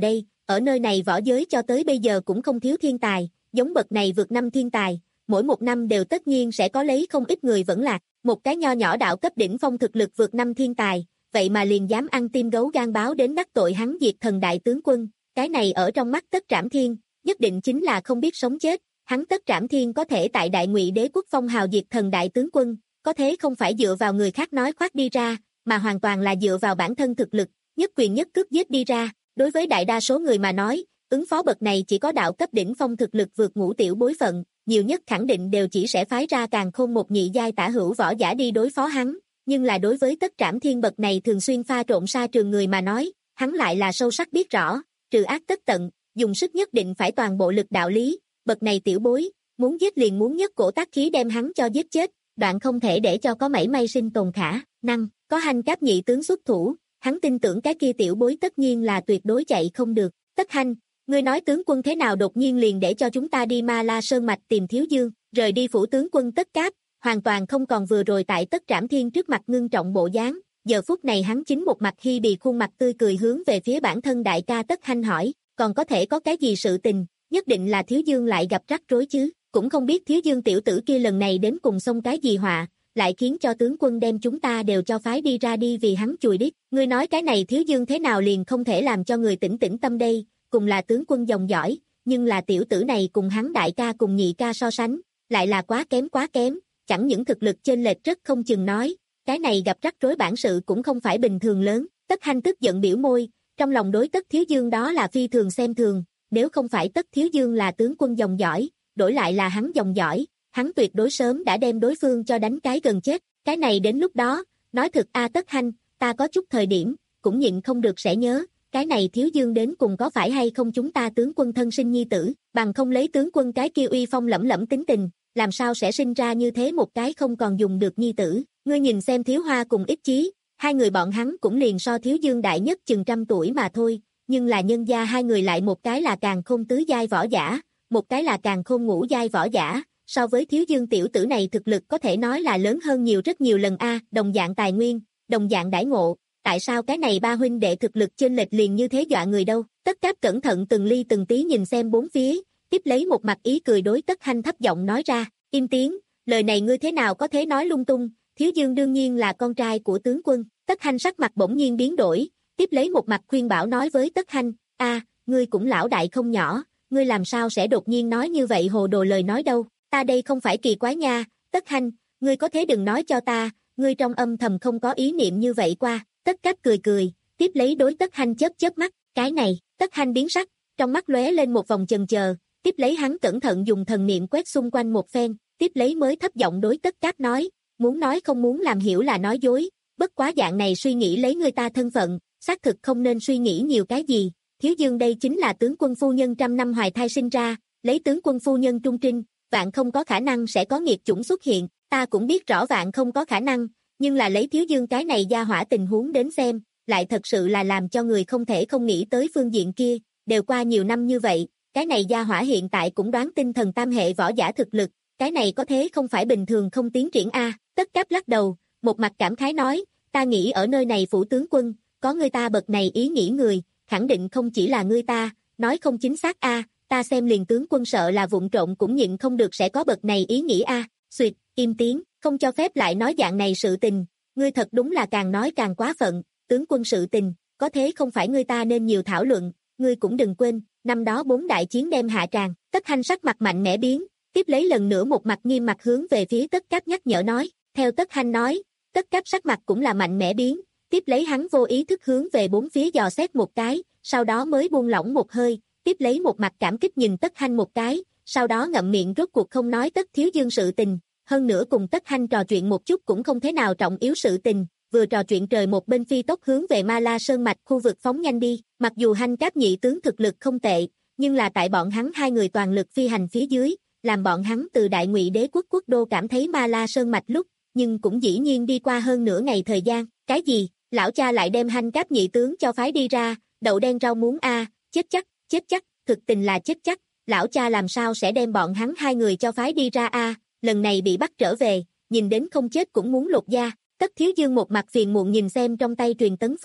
ở nơi này võ giới cho tới bây giờ cũng không thiếu thiên tài, giống bậc này vượt năm thiên tài, mỗi một năm đều tất nhiên sẽ có lấy không ít người vẫn lạc, một cái nho nhỏ đạo cấp đỉnh phong thực lực vượt năm thiên tài, vậy mà liền dám ăn tim gấu gan báo đến đắc tội hắn diệt thần đại tướng quân, cái này ở trong mắt Tất Trảm Thiên, nhất định chính là không biết sống chết, hắn Tất Trảm Thiên có thể tại Đại Ngụy Đế quốc phong hào diệt thần đại tướng quân, có thế không phải dựa vào người khác nói khoác đi ra, mà hoàn toàn là dựa vào bản thân thực lực, nhất quyền nhất cước giết đi ra, đối với đại đa số người mà nói, ứng phó bậc này chỉ có đạo cấp đỉnh phong thực lực vượt ngũ tiểu bối phận, nhiều nhất khẳng định đều chỉ sẽ phái ra Càn Khôn một nhị giai tả hữu võ giả đi đối phó hắn, nhưng là đối với Tất Trảm Thiên bậc này thường xuyên pha trộn sa trường người mà nói, hắn lại là sâu sắc biết rõ, trừ ác tất tận, dùng sức nhất định phải toàn bộ lực đạo lý, bậc này tiểu bối, muốn giết liền muốn nhất cổ tác khí đem hắn cho giết chết, đoạn không thể để cho có mảy may sinh tồn khả năng, có Hành Cáp nhị tướng xuất thủ, hắn tin tưởng cái kia tiểu bối tất nhiên là tuyệt đối chạy không được. Tất Hành, ngươi nói tướng quân thế nào đột nhiên liền để cho chúng ta đi Ma La Sơn Mạch tìm Thiếu Dương, rời đi phủ tướng quân Tất Cáp, hoàn toàn không còn vừa rồi tại Tất Trảm Thiên trước mặt ngưng trọng bộ dáng, giờ phút này hắn chính một mặt hi bì khuôn mặt tươi cười hướng về phía bản thân đại ca Tất Hành hỏi, còn có thể có cái gì sự tình, nhất định là Thiếu Dương lại gặp rắc rối chứ, cũng không biết Thiếu Dương tiểu tử kia lần này đến cùng xông cái gì họa, lại khiến cho tướng quân đem chúng ta đều cho phái đi ra đi vì hắn chùi đít, ngươi nói cái này Thiếu Dương thế nào liền không thể làm cho người tỉnh tỉnh tâm đây, cùng là tướng quân dòng dõi, nhưng là tiểu tử này cùng hắn đại ca cùng nhị ca so sánh, lại là quá kém quá kém, chẳng những thực lực chênh lệch rất không chừng nói, cái này gặp rắc rối bản sự cũng không phải bình thường lớn, Tất Hành tức giận biểu môi, trong lòng đối Tất Thiếu Dương đó là phi thường xem thường, nếu không phải Tất Thiếu Dương là tướng quân dòng dõi, đổi lại là hắn dòng dõi, hắn tuyệt đối sớm đã đem đối phương cho đánh cái gần chết, cái này đến lúc đó, nói thực a Tất Hành, ta có chút thời điểm, cũng nhịn không được sẽ nhớ, cái này Thiếu Dương đến cùng có phải hay không chúng ta tướng quân thân sinh nhi tử, bằng không lấy tướng quân cái kia uy phong lẫm lẫm tính tình, làm sao sẽ sinh ra như thế một cái không còn dùng được nhi tử, ngươi nhìn xem Thiếu Hoa cùng Ích Chí, hai người bọn hắn cũng liền so Thiếu Dương đại nhất chừng trăm tuổi mà thôi, nhưng là nhân gia hai người lại một cái là Càn Khôn tứ giai võ giả, một cái là Càn Khôn ngũ giai võ giả, so với Thiếu Dương tiểu tử này thực lực có thể nói là lớn hơn nhiều rất nhiều lần a, đồng dạng tài nguyên, đồng dạng đãi ngộ, tại sao cái này ba huynh đệ thực lực chênh lệch liền như thế dọa người đâu? Tất Cáp cẩn thận từng ly từng tí nhìn xem bốn phía, tiếp lấy một mặt ý cười đối Tất Hành thấp giọng nói ra, im tiếng, lời này ngươi thế nào có thể nói lung tung, Thiếu Dương đương nhiên là con trai của tướng quân. Tất Hành sắc mặt bỗng nhiên biến đổi, tiếp lấy một mặt khuyên bảo nói với Tất Hành, a, ngươi cũng lão đại không nhỏ, ngươi làm sao sẽ đột nhiên nói như vậy hồ đồ lời nói đâu, ta đây không phải kỳ quái nha, Tất Hành, ngươi có thế đừng nói cho ta, ngươi trong âm thầm không có ý niệm như vậy qua. Tất Cáp cười cười, tiếp lấy đối Tất Hành chớp chớp mắt, cái này, Tất Hành biến sắc, trong mắt lóe lên một vòng chần chờ, tiếp lấy hắn cẩn thận dùng thần niệm quét xung quanh một phen, tiếp lấy mới thấp giọng đối Tất Cáp nói, muốn nói không muốn làm hiểu là nói dối, bất quá dạng này suy nghĩ lấy người ta thân phận, xác thực không nên suy nghĩ nhiều cái gì, Thiếu Dương đây chính là tướng quân phu nhân trăm năm hoài thai sinh ra, lấy tướng quân phu nhân trung trinh, vạn không có khả năng sẽ có nghiệt chủng xuất hiện, ta cũng biết rõ vạn không có khả năng, nhưng là lấy Thiếu Dương cái này gia hỏa tình huống đến xem, lại thật sự là làm cho người không thể không nghĩ tới phương diện kia, đều qua nhiều năm như vậy, cái này gia hỏa hiện tại cũng đoán tinh thần tam hệ võ giả thực lực, cái này có thế không phải bình thường không tiến triển a. Tất Cáp lắc đầu, một mặt cảm khái nói, ta nghĩ ở nơi này phủ tướng quân, có người ta bậc này ý nghĩ người, khẳng định không chỉ là ngươi ta, nói không chính xác a, ta xem liền tướng quân sợ là vụng trộn cũng nhịn không được sẽ có bậc này ý nghĩ a. Xuyệt, im tiếng, không cho phép lại nói dạng này sự tình, ngươi thật đúng là càng nói càng quá phận, tướng quân sự tình, có thế không phải ngươi ta nên nhiều thảo luận, ngươi cũng đừng quên, năm đó bốn đại chiến đem hạ tràng, Tất Hành sắc mặt mạnh mẽ biến, tiếp lấy lần nữa một mặt nghiêm mặt hướng về phía Tất Cáp nhắc nhở nói, theo Tất Hành nói, Tất Cáp sắc mặt cũng là mạnh mẽ biến, tiếp lấy hắn vô ý thức hướng về bốn phía dò xét một cái, sau đó mới buông lỏng một hơi, tiếp lấy một mặt cảm kích nhìn Tất Hành một cái, sau đó ngậm miệng rốt cuộc không nói Tất Thiếu Dương sự tình, hơn nữa cùng Tất Hành trò chuyện một chút cũng không thế nào trọng yếu sự tình, vừa trò chuyện trời một bên phi tốc hướng về Ma La Sơn Mạch khu vực phóng nhanh đi, mặc dù Hành Cáp nhị tướng thực lực không tệ, nhưng là tại bọn hắn hai người toàn lực phi hành phía dưới, làm bọn hắn từ Đại Ngụy Đế quốc quốc đô cảm thấy Ma La Sơn Mạch lúc, nhưng cũng dĩ nhiên đi qua hơn nửa ngày thời gian, cái gì, lão cha lại đem Hành Cáp nhị tướng cho phái đi ra, đậu đen rau muống a, chết chắc, chết chắc, thực tình là chết chắc, lão cha làm sao sẽ đem bọn hắn hai người cho phái đi ra a, lần này bị bắt trở về, nhìn đến không chết cũng muốn lột da. Tất Thiếu Dương một mặt phiền muộn nhìn xem trong tay truyền tấn phù,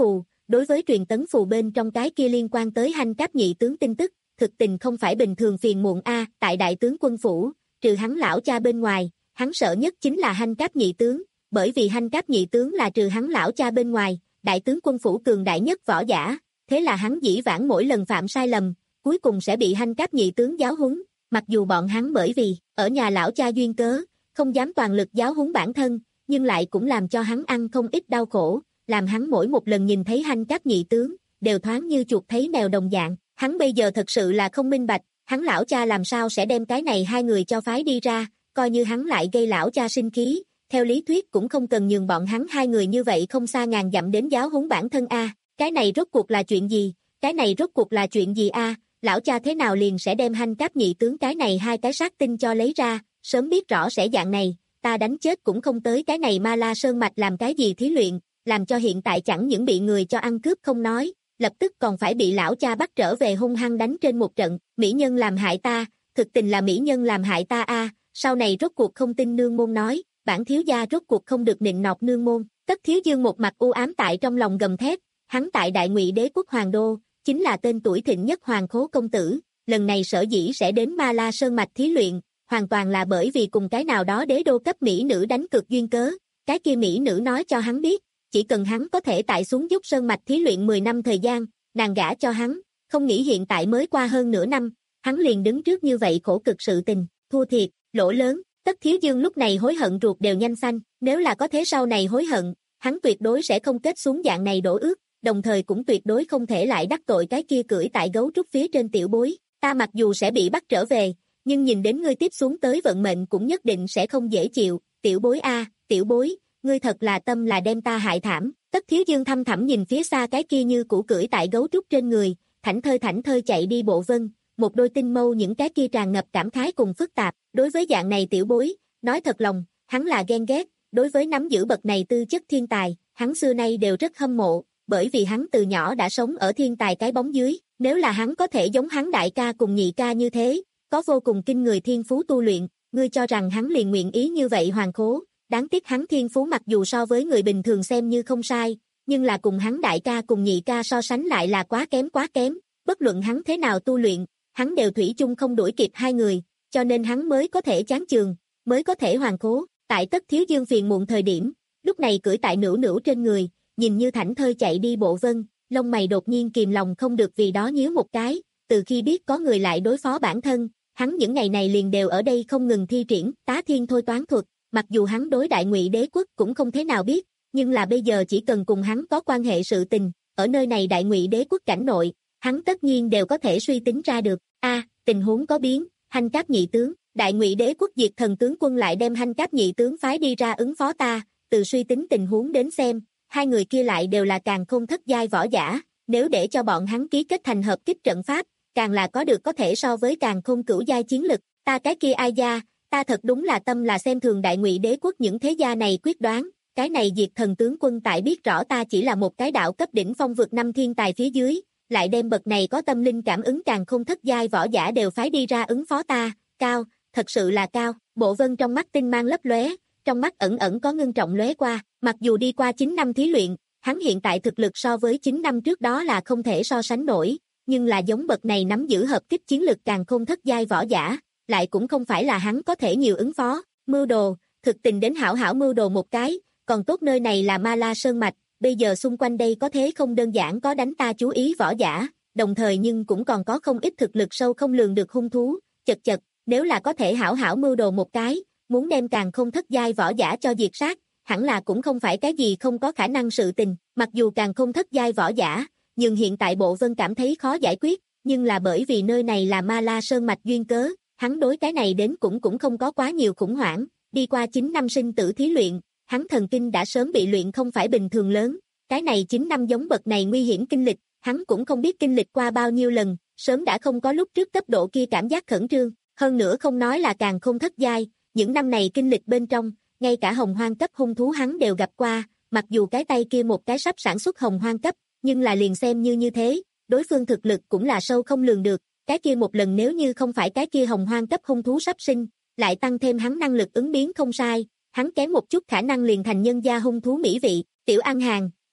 đối với truyền tấn phù bên trong cái kia liên quan tới Hành Cáp nhị tướng tin tức, thực tình không phải bình thường phiền muộn a, tại đại tướng quân phủ, trừ hắn lão cha bên ngoài, hắn sợ nhất chính là Hành Cáp nhị tướng, bởi vì Hành Cáp nhị tướng là trừ hắn lão cha bên ngoài, đại tướng quân phủ cường đại nhất võ giả, thế là hắn dĩ vãng mỗi lần phạm sai lầm, cuối cùng sẽ bị Hành Cáp nhị tướng giáo huấn, mặc dù bọn hắn bởi vì ở nhà lão cha duyên cớ, không dám toàn lực giáo huấn bản thân, nhưng lại cũng làm cho hắn ăn không ít đau khổ, làm hắn mỗi một lần nhìn thấy Hành Cáp nhị tướng, đều thoáng như chuột thấy mèo đồng dạng, hắn bây giờ thật sự là không minh bạch, hắn lão cha làm sao sẽ đem cái này hai người cho phái đi ra, coi như hắn lại gây lão cha sinh khí, theo lý thuyết cũng không cần nhường bọn hắn hai người như vậy không xa ngàn dặm đến giáo huấn bản thân a, cái này rốt cuộc là chuyện gì, cái này rốt cuộc là chuyện gì a, lão cha thế nào liền sẽ đem Hành Cáp nhị tướng cái này hai cái sát tinh cho lấy ra, sớm biết rõ sẽ dạng này, ta đánh chết cũng không tới cái này Ma La Sơn mạch làm cái gì thí luyện, làm cho hiện tại chẳng những bị người cho ăn cướp không nói, lập tức còn phải bị lão cha bắt trở về hung hăng đánh trên một trận, mỹ nhân làm hại ta, thực tình là mỹ nhân làm hại ta a, sau này rốt cuộc không tin nương môn nói, bản thiếu gia rốt cuộc không được nịnh nọt nương môn, Tất Thiếu Dương một mặt u ám tại trong lòng gầm thét, hắn tại Đại Ngụy Đế quốc hoàng đô, chính là tên tuổi thịnh nhất Hoàng Khố công tử, lần này sở dĩ sẽ đến Ma La Sơn mạch thí luyện, hoàn toàn là bởi vì cùng cái nào đó đế đô cấp mỹ nữ đánh cược duyên cớ, cái kia mỹ nữ nói cho hắn biết, chỉ cần hắn có thể tại xuống dốc sơn mạch thí luyện mười năm thời gian, nàng gả cho hắn, không nghĩ hiện tại mới qua hơn nửa năm, hắn liền đứng trước như vậy khổ cực sự tình, thua thiệt, lỗ lớn, Tất Thiếu Dương lúc này hối hận ruột đều nhanh xanh, nếu là có thế sau này hối hận, hắn tuyệt đối sẽ không kết xuống dạng này đổ ước, đồng thời cũng tuyệt đối không thể lại đắc tội cái kia cưỡi tại gấu trúc phía trên tiểu bối, ta mặc dù sẽ bị bắt trở về, nhưng nhìn đến ngươi tiếp xuống tới vận mệnh cũng nhất định sẽ không dễ chịu, tiểu bối a, tiểu bối, ngươi thật là tâm là đem ta hại thảm, Tất Thiếu Dương thăm thẳm nhìn phía xa cái kia như cũ cưỡi tại gấu trúc trên người, thảnh thơi thảnh thơi chạy đi bộ vân, một đôi tinh mâu những cái kia tràn ngập cảm khái cùng phức tạp, đối với dạng này tiểu bối, nói thật lòng, hắn là ghen ghét, đối với nắm giữ bậc này tư chất thiên tài, hắn xưa nay đều rất hâm mộ, bởi vì hắn từ nhỏ đã sống ở thiên tài cái bóng dưới, nếu là hắn có thể giống hắn đại ca cùng nhị ca như thế, có vô cùng kinh người thiên phú tu luyện, ngươi cho rằng hắn liền nguyện ý như vậy Hoàng Khố, đáng tiếc hắn thiên phú mặc dù so với người bình thường xem như không sai, nhưng là cùng hắn đại ca cùng nhị ca so sánh lại là quá kém quá kém, bất luận hắn thế nào tu luyện, hắn đều thủy chung không đuổi kịp hai người, cho nên hắn mới có thể chán chường, mới có thể Hoàng Khố, tại Tất Thiếu Dương phiền muộn thời điểm, lúc này cưỡi tại nửu nửu trên người, nhìn như thảnh thơi chạy đi bộ vân, lông mày đột nhiên kìm lòng không được vì đó nhíu một cái, từ khi biết có người lại đối phó bản thân, hắn những ngày này liền đều ở đây không ngừng thi triển tá thiên thôi toán thuật, mặc dù hắn đối Đại Ngụy Đế quốc cũng không thế nào biết, nhưng là bây giờ chỉ cần cùng hắn có quan hệ sự tình, ở nơi này Đại Ngụy Đế quốc cảnh nội, hắn tất nhiên đều có thể suy tính ra được. A, tình huống có biến, Hành Cáp nhị tướng, Đại Ngụy Đế quốc diệt thần tướng quân lại đem Hành Cáp nhị tướng phái đi ra ứng phó ta, từ suy tính tình huống đến xem, hai người kia lại đều là càng không thất giai võ giả, nếu để cho bọn hắn ký kết thành hợp kích trận pháp, càng là có được có thể so với càng không cửu giai chiến lực, ta cái kia ai gia, ta thật đúng là tâm là xem thường Đại Ngụy Đế quốc những thế gia này quyết đoán, cái này diệt thần tướng quân tại biết rõ ta chỉ là một cái đạo cấp đỉnh phong vượt năm thiên tài phía dưới, lại đem bậc này có tâm linh cảm ứng càng không thất giai võ giả đều phái đi ra ứng phó ta, cao, thật sự là cao, Bộ Vân trong mắt tinh mang lấp lóe, trong mắt ẩn ẩn có ngưng trọng lóe qua, mặc dù đi qua chín năm thí luyện, hắn hiện tại thực lực so với chín năm trước đó là không thể so sánh nổi, nhưng là giống bậc này nắm giữ hợp kích chiến lực càng không thất giai võ giả, lại cũng không phải là hắn có thể nhiều ứng phó, mưu đồ, thực tình đến hảo hảo mưu đồ một cái, còn tốt nơi này là Ma La Sơn mạch, bây giờ xung quanh đây có thế không đơn giản có đánh ta chú ý võ giả, đồng thời nhưng cũng còn có không ít thực lực sâu không lường được hung thú, chật chật, nếu là có thể hảo hảo mưu đồ một cái, muốn đem càng không thất giai võ giả cho diệt sát, hẳn là cũng không phải cái gì không có khả năng sự tình, mặc dù càng không thất giai võ giả, nhưng hiện tại Bộ Vân cảm thấy khó giải quyết, nhưng là bởi vì nơi này là Ma La Sơn mạch duyên cớ, hắn đối cái này đến cũng cũng không có quá nhiều khủng hoảng, đi qua chín năm sinh tử thí luyện, hắn thần kinh đã sớm bị luyện không phải bình thường lớn, cái này chín năm giống bậc này nguy hiểm kinh lịch, hắn cũng không biết kinh lịch qua bao nhiêu lần, sớm đã không có lúc trước cấp độ kia cảm giác khẩn trương, hơn nữa không nói là càng không thất giai, những năm này kinh lịch bên trong, ngay cả hồng hoang cấp hung thú hắn đều gặp qua, mặc dù cái tay kia một cái sắp sản xuất hồng hoang cấp, nhưng là liền xem như như thế, đối phương thực lực cũng là sâu không lường được, cái kia một lần nếu như không phải cái kia hồng hoang cấp hung thú sắp sinh, lại tăng thêm hắn năng lực ứng biến không sai, hắn kém một chút khả năng liền thành nhân gia hung thú mỹ vị, Tiểu An Hàn,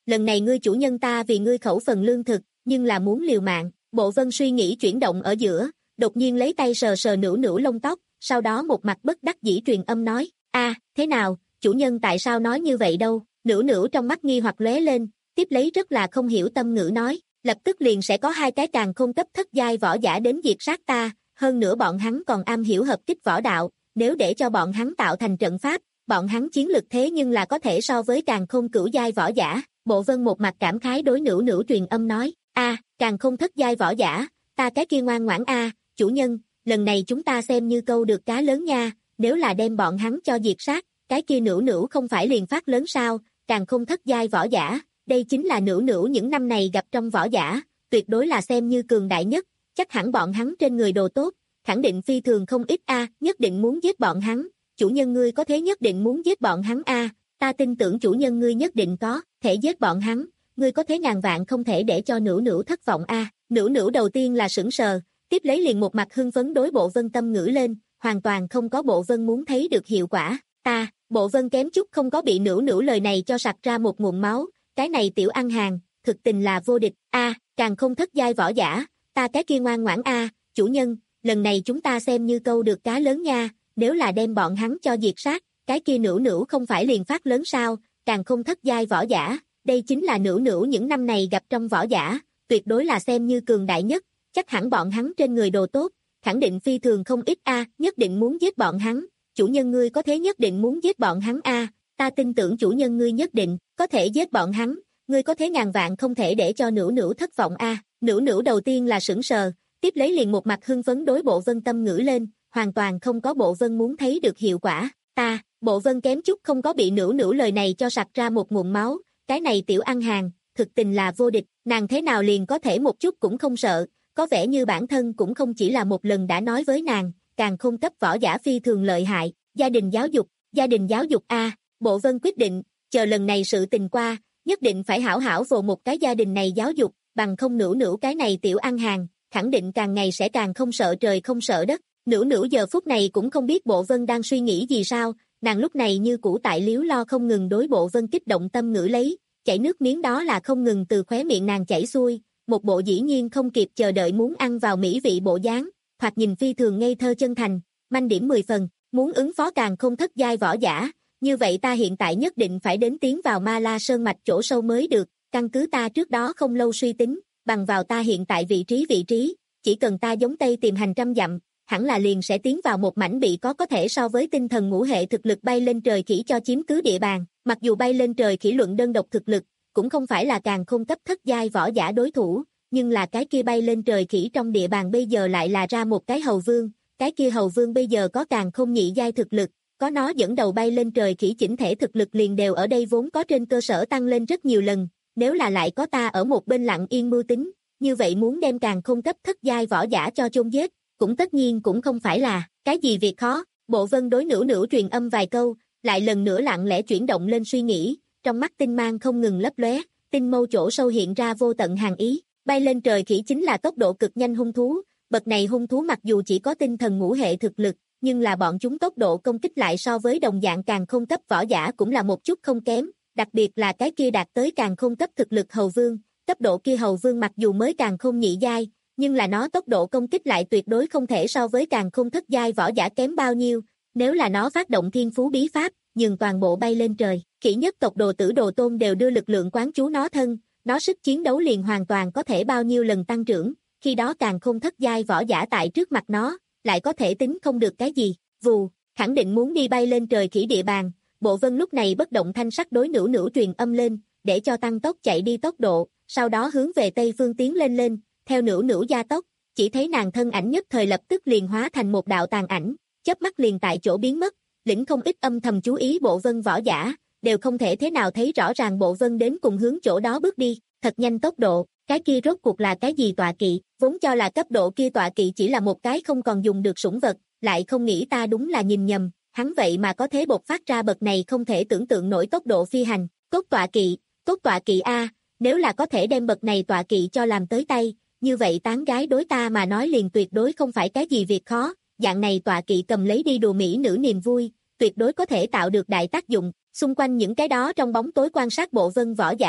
lần này ngươi chủ nhân ta vì ngươi khẩu phần lương thực, nhưng là muốn liều mạng. Bộ Vân suy nghĩ chuyển động ở giữa, đột nhiên lấy tay sờ sờ Nữu Nữu lông tóc, sau đó một mặt bất đắc dĩ truyền âm nói, a thế nào, chủ nhân tại sao nói như vậy đâu? Nữu Nữu trong mắt nghi hoặc lóe lên, tiếp lấy rất là không hiểu tâm ngữ nói, lập tức liền sẽ có hai cái càn khôn cấp thất giai võ giả đến diệt sát ta, hơn nữa bọn hắn còn am hiểu hợp kích võ đạo, nếu để cho bọn hắn tạo thành trận pháp, bọn hắn chiến lực thế nhưng là có thể so với càn khôn cửu giai võ giả. Bộ Vân một mặt cảm khái đối Nữu Nữu truyền âm nói, a càn khôn thất giai võ giả, ta cái kia ngoan ngoãn a, chủ nhân, lần này chúng ta xem như câu được cá lớn nha, nếu là đem bọn hắn cho diệt sát, cái kia Nữu Nữu không phải liền phát lớn sao? Càn khôn thất giai võ giả, đây chính là Nữu Nữu những năm này gặp trong võ giả, tuyệt đối là xem như cường đại nhất, chắc hẳn bọn hắn trên người đồ tốt, khẳng định phi thường không ít a, nhất định muốn giết bọn hắn, chủ nhân ngươi có thế nhất định muốn giết bọn hắn a, ta tin tưởng chủ nhân ngươi nhất định có thể giết bọn hắn, ngươi có thế ngàn vạn không thể để cho Nữu Nữu thất vọng a. Nữu Nữu đầu tiên là sững sờ, tiếp lấy liền một mặt hưng phấn đối Bộ Vân tâm ngữ lên, hoàn toàn không có Bộ Vân muốn thấy được hiệu quả. Ta, Bộ Vân kém chút không có bị Nữu Nữu lời này cho sặc ra một nguồn máu, cái này tiểu ăn hàng, thực tình là vô địch. A, càng không thất giai võ giả, ta cái kia ngoan ngoãn a, chủ nhân, lần này chúng ta xem như câu được cá lớn nha, nếu là đem bọn hắn cho diệt sát, cái kia Nữu Nữu không phải liền phát lớn sao? Càng không thất giai võ giả, đây chính là Nữu Nữu những năm này gặp trong võ giả, tuyệt đối là xem như cường đại nhất, chắc hẳn bọn hắn trên người đồ tốt, khẳng định phi thường không ít a, nhất định muốn giết bọn hắn, chủ nhân ngươi có thế nhất định muốn giết bọn hắn a, ta tin tưởng chủ nhân ngươi nhất định có thể giết bọn hắn, ngươi có thế ngàn vạn không thể để cho Nữu Nữu thất vọng a. Nữu Nữu đầu tiên là sững sờ, tiếp lấy liền một mặt hưng phấn đối Bộ Vân tâm ngữ lên, hoàn toàn không có Bộ Vân muốn thấy được hiệu quả. Ta, Bộ Vân kém chút không có bị Nữu Nữu lời này cho sặc ra một nguồn máu, cái này tiểu ăn hàng, thực tình là vô địch, nàng thế nào liền có thể một chút cũng không sợ, có vẻ như bản thân cũng không chỉ là một lần đã nói với nàng, càng không cấp võ giả phi thường lợi hại, gia đình giáo dục, gia đình giáo dục a. Bộ Vân quyết định, chờ lần này sự tình qua, nhất định phải hảo hảo vồ một cái gia đình này giáo dục, bằng không Nữu Nữu cái này tiểu ăn hàng, khẳng định càng ngày sẽ càng không sợ trời không sợ đất. Nữu Nữu giờ phút này cũng không biết Bộ Vân đang suy nghĩ gì sao, nàng lúc này như cũ tại liếu lo không ngừng đối Bộ Vân kích động tâm ngữ lấy, chảy nước miếng đó là không ngừng từ khóe miệng nàng chảy xuôi, một bộ dĩ nhiên không kịp chờ đợi muốn ăn vào mỹ vị bộ dáng, thoạt nhìn phi thường ngây thơ chân thành, manh điểm mười phần, muốn ứng phó càng không thất giai võ giả, như vậy ta hiện tại nhất định phải đến tiến vào Ma La Sơn mạch chỗ sâu mới được, căn cứ ta trước đó không lâu suy tính, bằng vào ta hiện tại vị trí vị trí, chỉ cần ta giống Tây tìm hành trăm dặm, hẳn là liền sẽ tiến vào một mảnh bị có có thể so với tinh thần ngũ hệ thực lực bay lên trời khỉ cho chiếm cứ địa bàn, mặc dù bay lên trời khỉ luận đơn độc thực lực, cũng không phải là càng không cấp thất giai võ giả đối thủ, nhưng là cái kia bay lên trời khỉ trong địa bàn bây giờ lại là ra một cái hầu vương, cái kia hầu vương bây giờ có càng không nhị giai thực lực, có nó dẫn đầu bay lên trời khỉ chỉnh thể thực lực liền đều ở đây vốn có trên cơ sở tăng lên rất nhiều lần, nếu là lại có ta ở một bên lặng yên mưu tính, như vậy muốn đem càng không cấp thất giai võ giả cho chôn giết, cũng tất nhiên cũng không phải là cái gì việc khó. Bộ Vân đối Nữu Nữu truyền âm vài câu, lại lần nữa lặng lẽ chuyển động lên suy nghĩ, trong mắt tinh mang không ngừng lấp lóe, tinh mâu chỗ sâu hiện ra vô tận hàn ý. Bay lên trời khỉ chính là tốc độ cực nhanh hung thú, bậc này hung thú mặc dù chỉ có tinh thần ngũ hệ thực lực, nhưng là bọn chúng tốc độ công kích lại so với đồng dạng càng không cấp võ giả cũng là một chút không kém, đặc biệt là cái kia đạt tới càng không cấp thực lực hầu vương, cấp độ kia hầu vương mặc dù mới càng không nhị giai, nhưng là nó tốc độ công kích lại tuyệt đối không thể so với càng không thất giai võ giả kém bao nhiêu, nếu là nó phát động thiên phú bí pháp, nhường toàn bộ bay lên trời, khỉ nhất tộc đồ tử đồ tôn đều đưa lực lượng quán chú nó thân, nó sức chiến đấu liền hoàn toàn có thể bao nhiêu lần tăng trưởng, khi đó càng không thất giai võ giả tại trước mặt nó, lại có thể tính không được cái gì, vù, khẳng định muốn đi bay lên trời khỉ địa bàn. Bộ Vân lúc này bất động thanh sắc đối Nữu Nữu truyền âm lên, để cho tăng tốc chạy đi tốc độ, sau đó hướng về tây phương tiến lên lên, theo Nữu Nữu gia tốc, chỉ thấy nàng thân ảnh nhất thời lập tức liền hóa thành một đạo tàn ảnh, chớp mắt liền tại chỗ biến mất, lĩnh không ít âm thầm chú ý Bộ Vân võ giả, đều không thể thế nào thấy rõ ràng Bộ Vân đến cùng hướng chỗ đó bước đi, thật nhanh tốc độ, cái kia rốt cuộc là cái gì tọa kỵ, vốn cho là cấp độ kia tọa kỵ chỉ là một cái không còn dùng được sủng vật, lại không nghĩ ta đúng là nhìn nhầm, hắn vậy mà có thể bộc phát ra bậc này không thể tưởng tượng nổi tốc độ phi hành, cốt tọa kỵ, cốt tọa kỵ a, nếu là có thể đem bậc này tọa kỵ cho làm tới tay, như vậy tán gái đối ta mà nói liền tuyệt đối không phải cái gì việc khó, dạng này tọa kỵ cầm lấy đi đùa mỹ nữ niềm vui, tuyệt đối có thể tạo được đại tác dụng. Xung quanh những cái đó trong bóng tối quan sát Bộ Vân võ giả, mắt